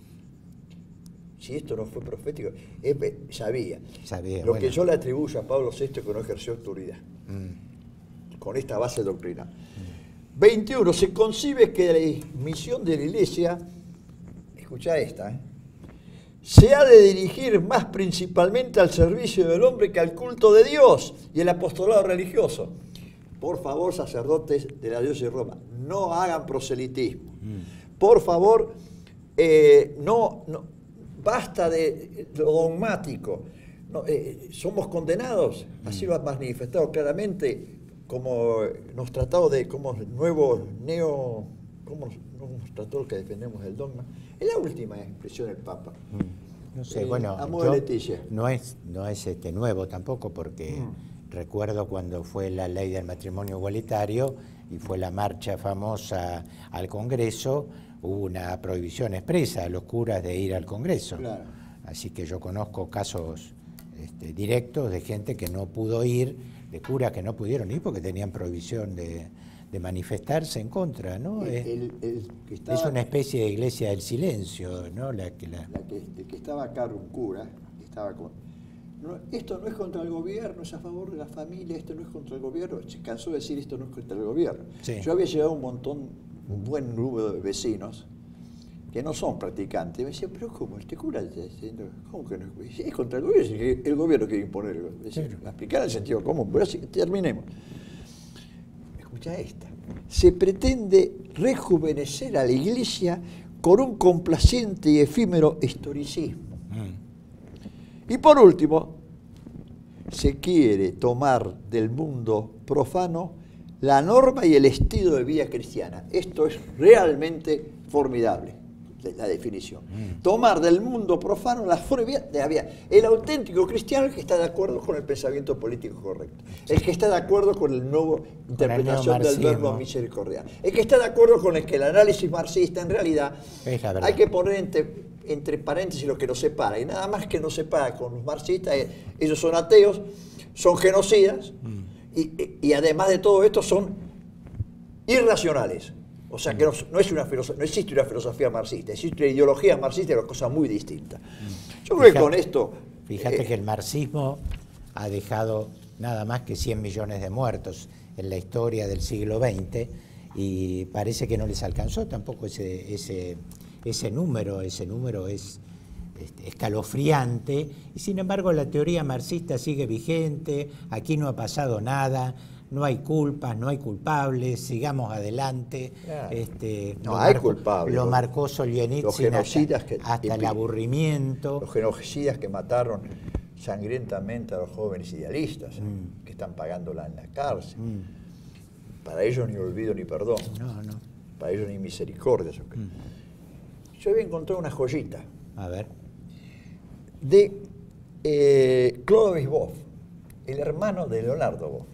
Si esto no fue profético, eh, sabía. sabía Lo bueno. que yo le atribuyo a Pablo sexto que no ejerció autoridad, mm. con esta base doctrinal. Mm. veintiuno, se concibe que la misión de la Iglesia, escucha esta, ¿eh? se ha de dirigir más principalmente al servicio del hombre que al culto de Dios y el apostolado religioso. Por favor, sacerdotes de la diócesis de Roma, no hagan proselitismo. Mm. Por favor, eh, no, no, basta de lo dogmático. No, eh, somos condenados, mm. así lo han manifestado claramente, como nos tratado de, como nuevo neo, como nos trató el que defendemos el dogma. Es la última expresión del Papa. Mm. No sé, eh, bueno, Amor de Leticia. No es, no es este nuevo tampoco, porque mm. recuerdo cuando fue la ley del matrimonio igualitario y fue la marcha famosa al Congreso, hubo una prohibición expresa a los curas de ir al Congreso. Claro. Así que yo conozco casos este, directos de gente que no pudo ir, de curas que no pudieron ir porque tenían prohibición de, de manifestarse en contra, ¿no? El, el, el que estaba, es una especie de iglesia del silencio, ¿no? La que, la... La que, el que estaba acá era un cura, que estaba con... No, esto no es contra el gobierno, es a favor de la familia, esto no es contra el gobierno. Se cansó de decir esto no es contra el gobierno. Sí. Yo había llegado un montón, un buen número de vecinos que no son practicantes. Y me decían, pero ¿cómo? Este cura está diciendo, ¿cómo que no? Es contra el gobierno, es el gobierno quiere imponer. Decía, sí. Explicar el sentido común, pero así, terminemos. Escucha esta. Se pretende rejuvenecer a la iglesia con un complaciente y efímero historicismo. Mm. Y por último, se quiere tomar del mundo profano la norma y el estilo de vida cristiana. Esto es realmente formidable, la definición. Mm. Tomar del mundo profano la forma de la vida. El auténtico cristiano es el que está de acuerdo con el pensamiento político correcto. El que está de acuerdo con el nuevo interpretación del verbo misericordial. El que está de acuerdo con el que el análisis marxista en realidad hay que poner entre... entre paréntesis lo que nos separa, y nada más que nos separa con los marxistas, ellos son ateos, son genocidas, mm. y, y además de todo esto son irracionales. O sea que no, no, es una no existe una filosofía marxista, existe una ideología marxista y una cosa muy distinta. Mm. Yo creo fíjate, que con esto... Fíjate eh, que el marxismo ha dejado nada más que cien millones de muertos en la historia del siglo veinte, y parece que no les alcanzó tampoco ese... ese Ese número, ese número es este, escalofriante, y sin embargo la teoría marxista sigue vigente, aquí no ha pasado nada, no hay culpas, no hay culpables, sigamos adelante. Claro. Este, no hay marcó, culpables. Lo marcó Solzhenitsyn hasta, que, hasta el aburrimiento. Los genocidas que mataron sangrientamente a los jóvenes idealistas, mm. que están pagándola en la cárcel. Mm. Para ellos ni olvido ni perdón. No, no. Para ellos ni misericordia. Yo creo. Mm. Yo había encontrado una joyita. A ver. De eh, Clovis Boff, el hermano de Leonardo Boff.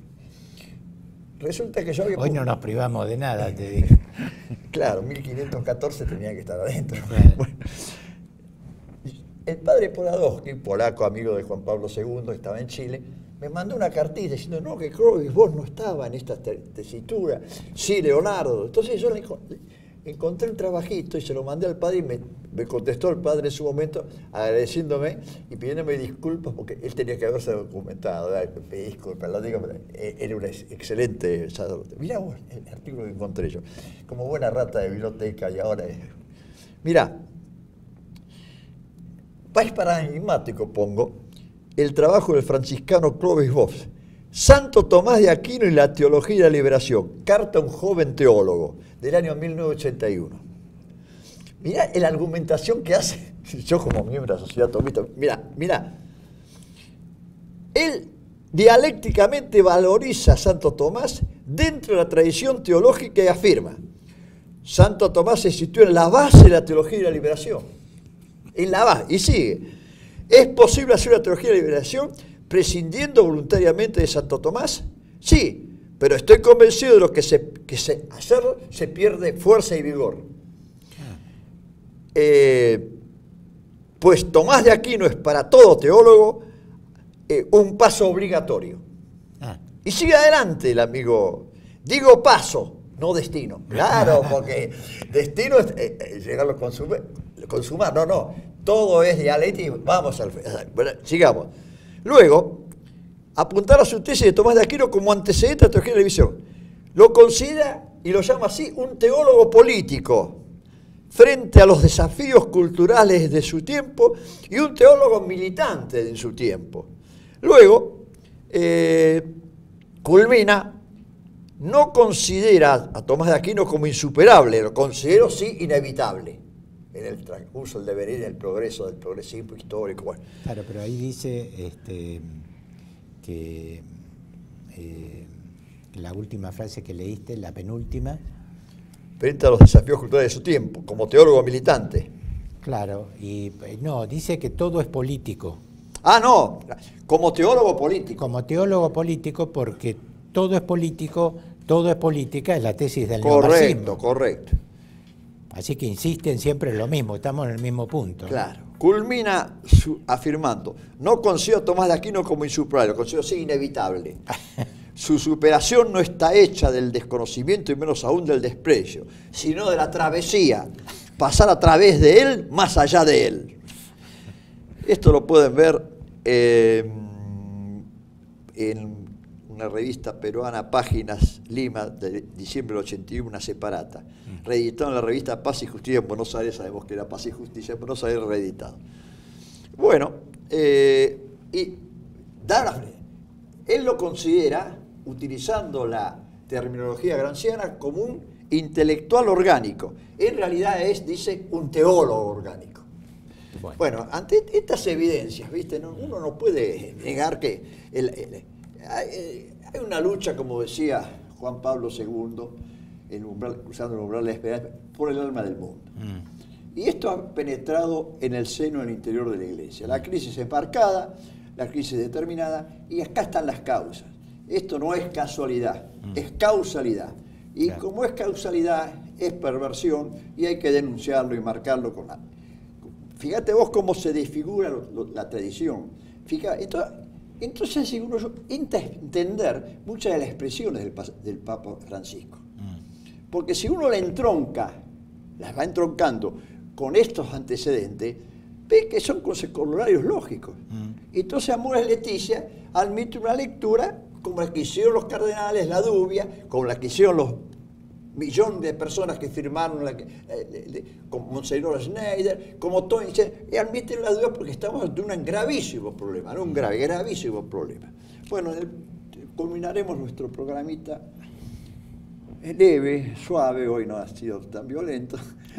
Resulta que yo había... Hoy no nos privamos de nada, te digo. Claro, mil quinientos catorce tenía que estar adentro. Claro. Bueno, el padre Poladowski, polaco, amigo de Juan Pablo segundo, estaba en Chile, me mandó una cartilla diciendo, no, que Clovis Boff no estaba en esta tesitura. Sí, Leonardo. Entonces yo le... encontré un trabajito y se lo mandé al padre y me, me contestó el padre en su momento agradeciéndome y pidiéndome disculpas porque él tenía que haberse documentado. Me disculpa, lo digo, pero era un excelente sacerdote. Mirá vos el artículo que encontré yo, como buena rata de biblioteca y ahora es... Mirá, país paradigmático pongo el trabajo del franciscano Clovis Boff, Santo Tomás de Aquino y la teología de la liberación, carta a un joven teólogo, del año mil novecientos ochenta y uno. Mirá la argumentación que hace, yo como miembro de la Sociedad Tomista, mirá, mirá. Él dialécticamente valoriza a Santo Tomás dentro de la tradición teológica y afirma, Santo Tomás se sitúa en la base de la teología de la liberación. En la base, y sigue. ¿Es posible hacer una teología de la liberación prescindiendo voluntariamente de Santo Tomás? Sí. Pero estoy convencido de lo que, se, que se, hacerlo se pierde fuerza y vigor. Eh, pues Tomás de Aquino es para todo teólogo eh, un paso obligatorio. Ah. Y sigue adelante el amigo. Digo paso, no destino. Claro, porque destino es eh, eh, llegar a consumar, consumar. No, no. Todo es dialéctico. Vamos al... Bueno, sigamos. Luego... apuntar a su tesis de Tomás de Aquino como antecedente a la teología de la división. Lo considera y lo llama así un teólogo político. frente a los desafíos culturales de su tiempo y un teólogo militante de su tiempo. Luego, eh, culmina, no considera a Tomás de Aquino como insuperable, lo considero sí inevitable en el transcurso del devenir, el progreso, del progresismo histórico. Bueno. Claro, pero ahí dice este, que eh, la última frase que leíste, la penúltima, frente a los desafíos culturales de su tiempo, como teólogo militante. Claro, y no, dice que todo es político. Ah, no, como teólogo político. Como teólogo político, porque todo es político, todo es política, es la tesis del Correcto, neomarxismo. correcto. Así que insisten siempre en lo mismo, estamos en el mismo punto. Claro. Culmina su, afirmando, no considero a Tomás de Aquino como insuperable, lo considero sí inevitable. Su superación no está hecha del desconocimiento y menos aún del desprecio, sino de la travesía, pasar a través de él, más allá de él. Esto lo pueden ver eh, en una revista peruana, Páginas Lima, de diciembre del ochenta y uno, una separata, reeditado en la revista Paz y Justicia en Buenos Aires. Sabemos que era Paz y Justicia en Buenos Aires, reeditado. Bueno, eh, y da una, él lo considera, utilizando la terminología gramsciana, como un intelectual orgánico. En realidad es, dice, un teólogo orgánico. Bueno, bueno, ante estas evidencias, ¿viste? No, uno no puede negar que el, el, hay, hay una lucha, como decía Juan Pablo segundo, en umbral, cruzando el umbral de la esperanza, por el alma del mundo. Mm. Y esto ha penetrado en el seno, en el interior de la Iglesia. La crisis es marcada, la crisis es determinada, y acá están las causas. Esto no es casualidad, mm. es causalidad. Y claro, como es causalidad, es perversión, y hay que denunciarlo y marcarlo con la... Fíjate vos cómo se desfigura lo, lo, la tradición. Fíjate, entonces, entonces si uno intenta entender muchas de las expresiones del, del Papa Francisco. Mm. Porque si uno la entronca, las va entroncando con estos antecedentes, ve que son corolarios lógicos. Mm. Entonces Amores Leticia admite una lectura como la que hicieron los cardenales, la Dubia, como la que hicieron los millones de personas que firmaron, la que, eh, como Monseñor Schneider, como Tony, y admiten la duda porque estamos ante un gravísimo problema, no un grave, gravísimo problema. Bueno, el, culminaremos nuestro programita leve, suave, hoy no ha sido tan violento,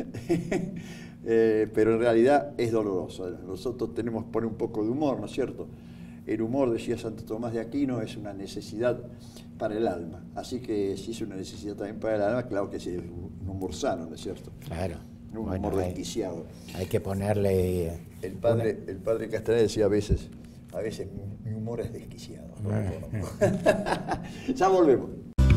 eh, pero en realidad es doloroso. Nosotros tenemos que poner un poco de humor, ¿no es cierto? El humor, decía Santo Tomás de Aquino, es una necesidad para el alma. Así que si es una necesidad también para el alma, claro que sí, es un humor sano, ¿no es cierto? Claro. Un bueno, humor hay, desquiciado. Hay que ponerle... El padre, una... el padre Castaneda decía a veces, a veces mi humor es desquiciado. Bueno. Ya volvemos.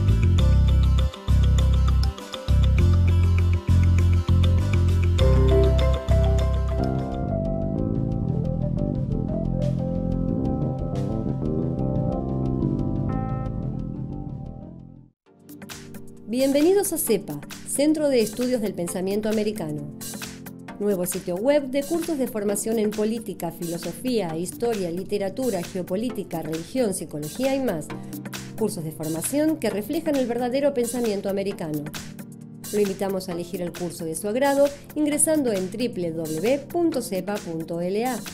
Bienvenidos a CEPA, Centro de Estudios del Pensamiento Americano. Nuevo sitio web de cursos de formación en política, filosofía, historia, literatura, geopolítica, religión, psicología y más. Cursos de formación que reflejan el verdadero pensamiento americano. Lo invitamos a elegir el curso de su agrado ingresando en doble u doble u doble u punto cepa punto l a.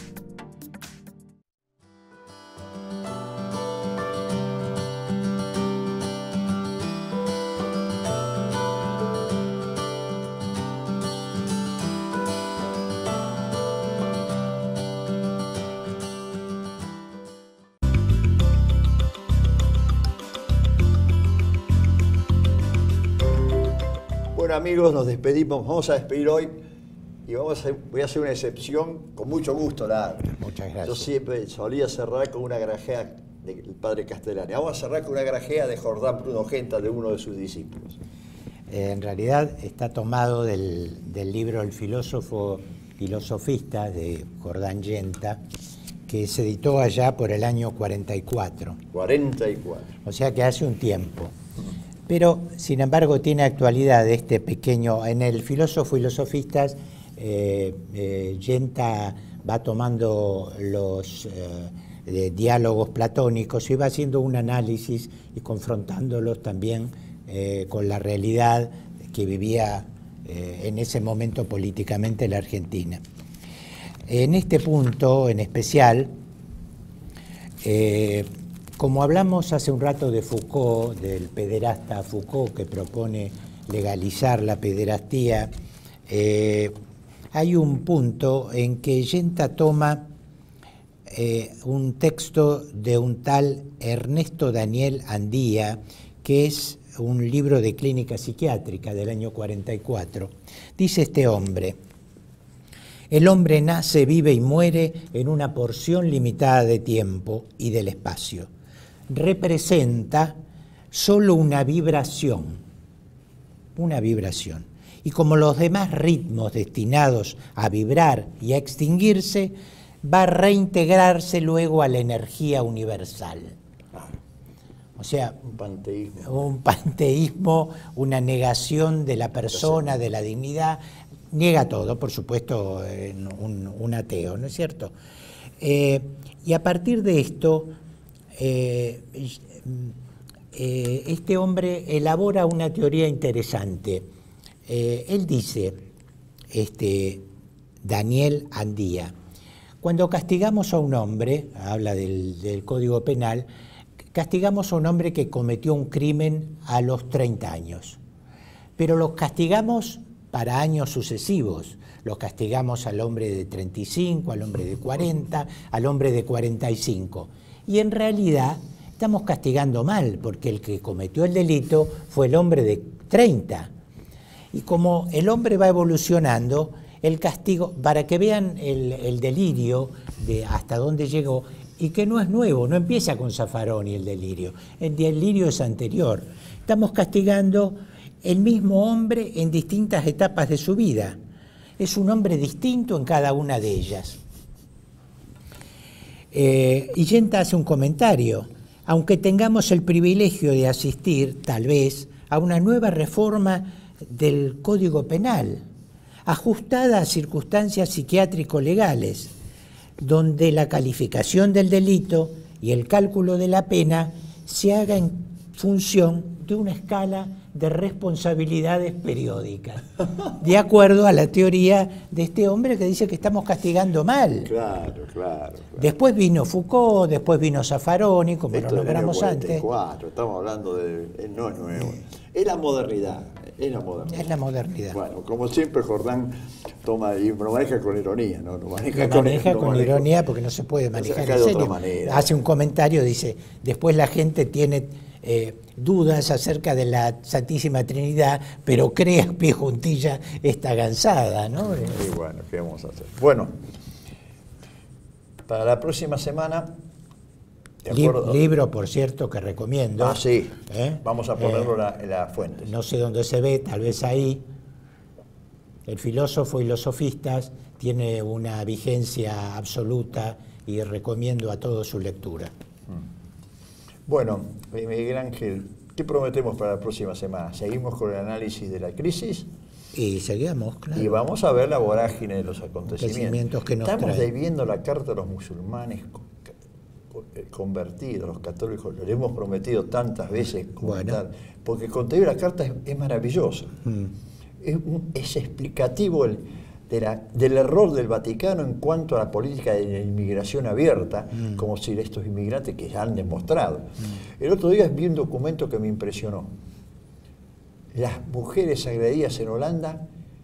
Bueno, amigos, nos despedimos. Vamos a despedir hoy y vamos a, voy a hacer una excepción con mucho gusto. La, Muchas gracias. Yo siempre solía cerrar con una grajea del padre Castellani. Vamos a cerrar con una grajea de Jordán Bruno Genta, de uno de sus discípulos. Eh, en realidad está tomado del, del libro El filósofo y los sofistas de Jordán Genta, que se editó allá por el año cuarenta y cuatro. cuarenta y cuatro. O sea que hace un tiempo. Pero, sin embargo, tiene actualidad este pequeño... En el filósofo y los sofistas, eh, eh, Genta va tomando los eh, diálogos platónicos y va haciendo un análisis y confrontándolos también eh, con la realidad que vivía eh, en ese momento políticamente la Argentina. En este punto en especial, eh, como hablamos hace un rato de Foucault, del pederasta Foucault que propone legalizar la pederastía, eh, hay un punto en que Yenta toma eh, un texto de un tal Ernesto Daniel Andía, que es un libro de clínica psiquiátrica del año cuarenta y cuatro. Dice este hombre: el hombre nace, vive y muere en una porción limitada de tiempo y del espacio. Representa solo una vibración, una vibración. Y como los demás ritmos destinados a vibrar y a extinguirse, va a reintegrarse luego a la energía universal. O sea, un panteísmo. Un panteísmo, una negación de la persona, de la dignidad. Niega todo, por supuesto, un, un ateo, ¿no es cierto? Eh, y a partir de esto, eh, eh, este hombre elabora una teoría interesante. Eh, él dice, este, Daniel Andía, cuando castigamos a un hombre, habla del, del Código Penal, castigamos a un hombre que cometió un crimen a los treinta años, pero los castigamos para años sucesivos. Los castigamos al hombre de treinta y cinco, al hombre de cuarenta, al hombre de cuarenta y cinco. Y en realidad estamos castigando mal, porque el que cometió el delito fue el hombre de treinta. Y como el hombre va evolucionando, el castigo, para que vean el, el delirio de hasta dónde llegó, y que no es nuevo, no empieza con Zaffaroni el delirio, el delirio es anterior. Estamos castigando el mismo hombre en distintas etapas de su vida. Es un hombre distinto en cada una de ellas. Eh, y Yenta hace un comentario. Aunque tengamos el privilegio de asistir, tal vez, a una nueva reforma del Código Penal, ajustada a circunstancias psiquiátrico-legales, donde la calificación del delito y el cálculo de la pena se haga en función de una escala de responsabilidades periódicas, de acuerdo a la teoría de este hombre que dice que estamos castigando mal. Claro, claro. claro. Después vino Foucault, después vino Zaffaroni, como Esto lo nombramos antes. Estamos hablando de... No es nuevo. Es la modernidad. Es la modernidad. Es la modernidad. Bueno, como siempre Jordán toma y lo maneja con ironía, ¿no? Lo maneja, lo con, maneja lo con maneja, ironía porque no se puede manejar de en serio. otra manera. Hace un comentario, dice, después la gente tiene eh, dudas acerca de la Santísima Trinidad, pero cree a pie juntilla esta gansada, ¿no? Y bueno, ¿qué vamos a hacer? Bueno, para la próxima semana... Lib libro, por cierto, que recomiendo. Ah, sí. ¿Eh? Vamos a ponerlo eh, la, en la fuente. No sé dónde se ve, tal vez ahí. El filósofo y los sofistas tiene una vigencia absoluta y recomiendo a todos su lectura. Bueno, Miguel Ángel, ¿qué prometemos para la próxima semana? ¿Seguimos con el análisis de la crisis? Y seguimos, claro. Y vamos a ver la vorágine de los acontecimientos. acontecimientos que nos Estamos traen. debiendo la carta a los musulmanes convertidos, los católicos, lo hemos prometido tantas veces, comentar, bueno. porque contenido la carta es, es maravilloso. Mm. Es, es explicativo el, de la, del error del Vaticano en cuanto a la política de la inmigración abierta, mm. como si estos inmigrantes que ya han demostrado. Mm. El otro día vi un documento que me impresionó. Las mujeres agredidas en Holanda,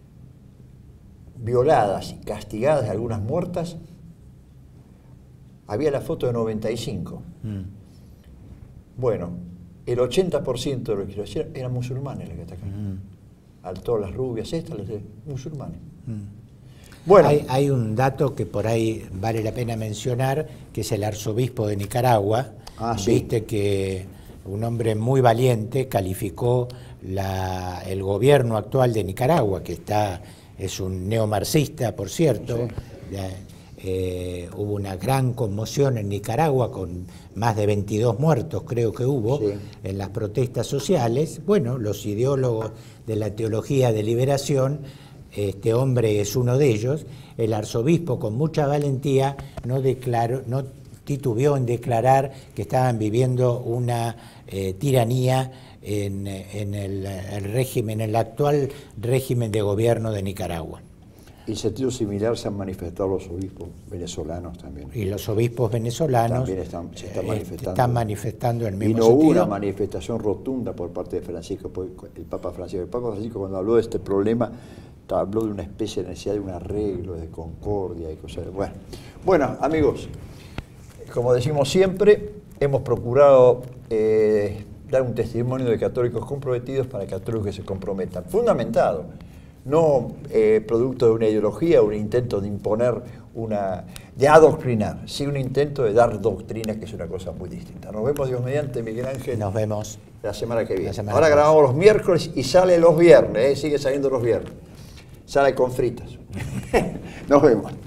violadas y castigadas, algunas muertas, había la foto de noventa y cinco. Mm. Bueno, el ochenta por ciento de los que lo hicieron eran musulmanes los que atacaron. Mm. A todas las rubias estas, las de musulmanes. Mm. Bueno. Hay, hay un dato que por ahí vale la pena mencionar, que es el arzobispo de Nicaragua. Ah, sí. Viste que un hombre muy valiente calificó la, el gobierno actual de Nicaragua, que está, es un neomarxista, por cierto. Sí. De, Eh, hubo una gran conmoción en Nicaragua con más de veintidós muertos, creo que hubo, sí. en las protestas sociales. Bueno, los ideólogos de la teología de liberación, este hombre es uno de ellos. El arzobispo, con mucha valentía, no, declaró, no titubeó en declarar que estaban viviendo una eh, tiranía en, en el, el régimen, en el actual régimen de gobierno de Nicaragua. En sentido similar se han manifestado los obispos venezolanos también. Y los obispos venezolanos también están, se están manifestando. están manifestando el mismo y no sentido. hubo una manifestación rotunda por parte de Francisco, el Papa Francisco. El Papa Francisco, cuando habló de este problema, habló de una especie de necesidad de un arreglo, de concordia y cosas. Bueno, bueno amigos, como decimos siempre, hemos procurado eh, dar un testimonio de católicos comprometidos para católicos que se comprometan. Fundamentado. No eh, producto de una ideología, un intento de imponer, una, de adoctrinar, sí un intento de dar doctrina, que es una cosa muy distinta. Nos vemos, Dios mediante, Miguel Ángel. Nos vemos. La semana que viene. Semana Ahora que grabamos los miércoles y sale los viernes, ¿eh? Sigue saliendo los viernes. Sale con fritas. Nos vemos.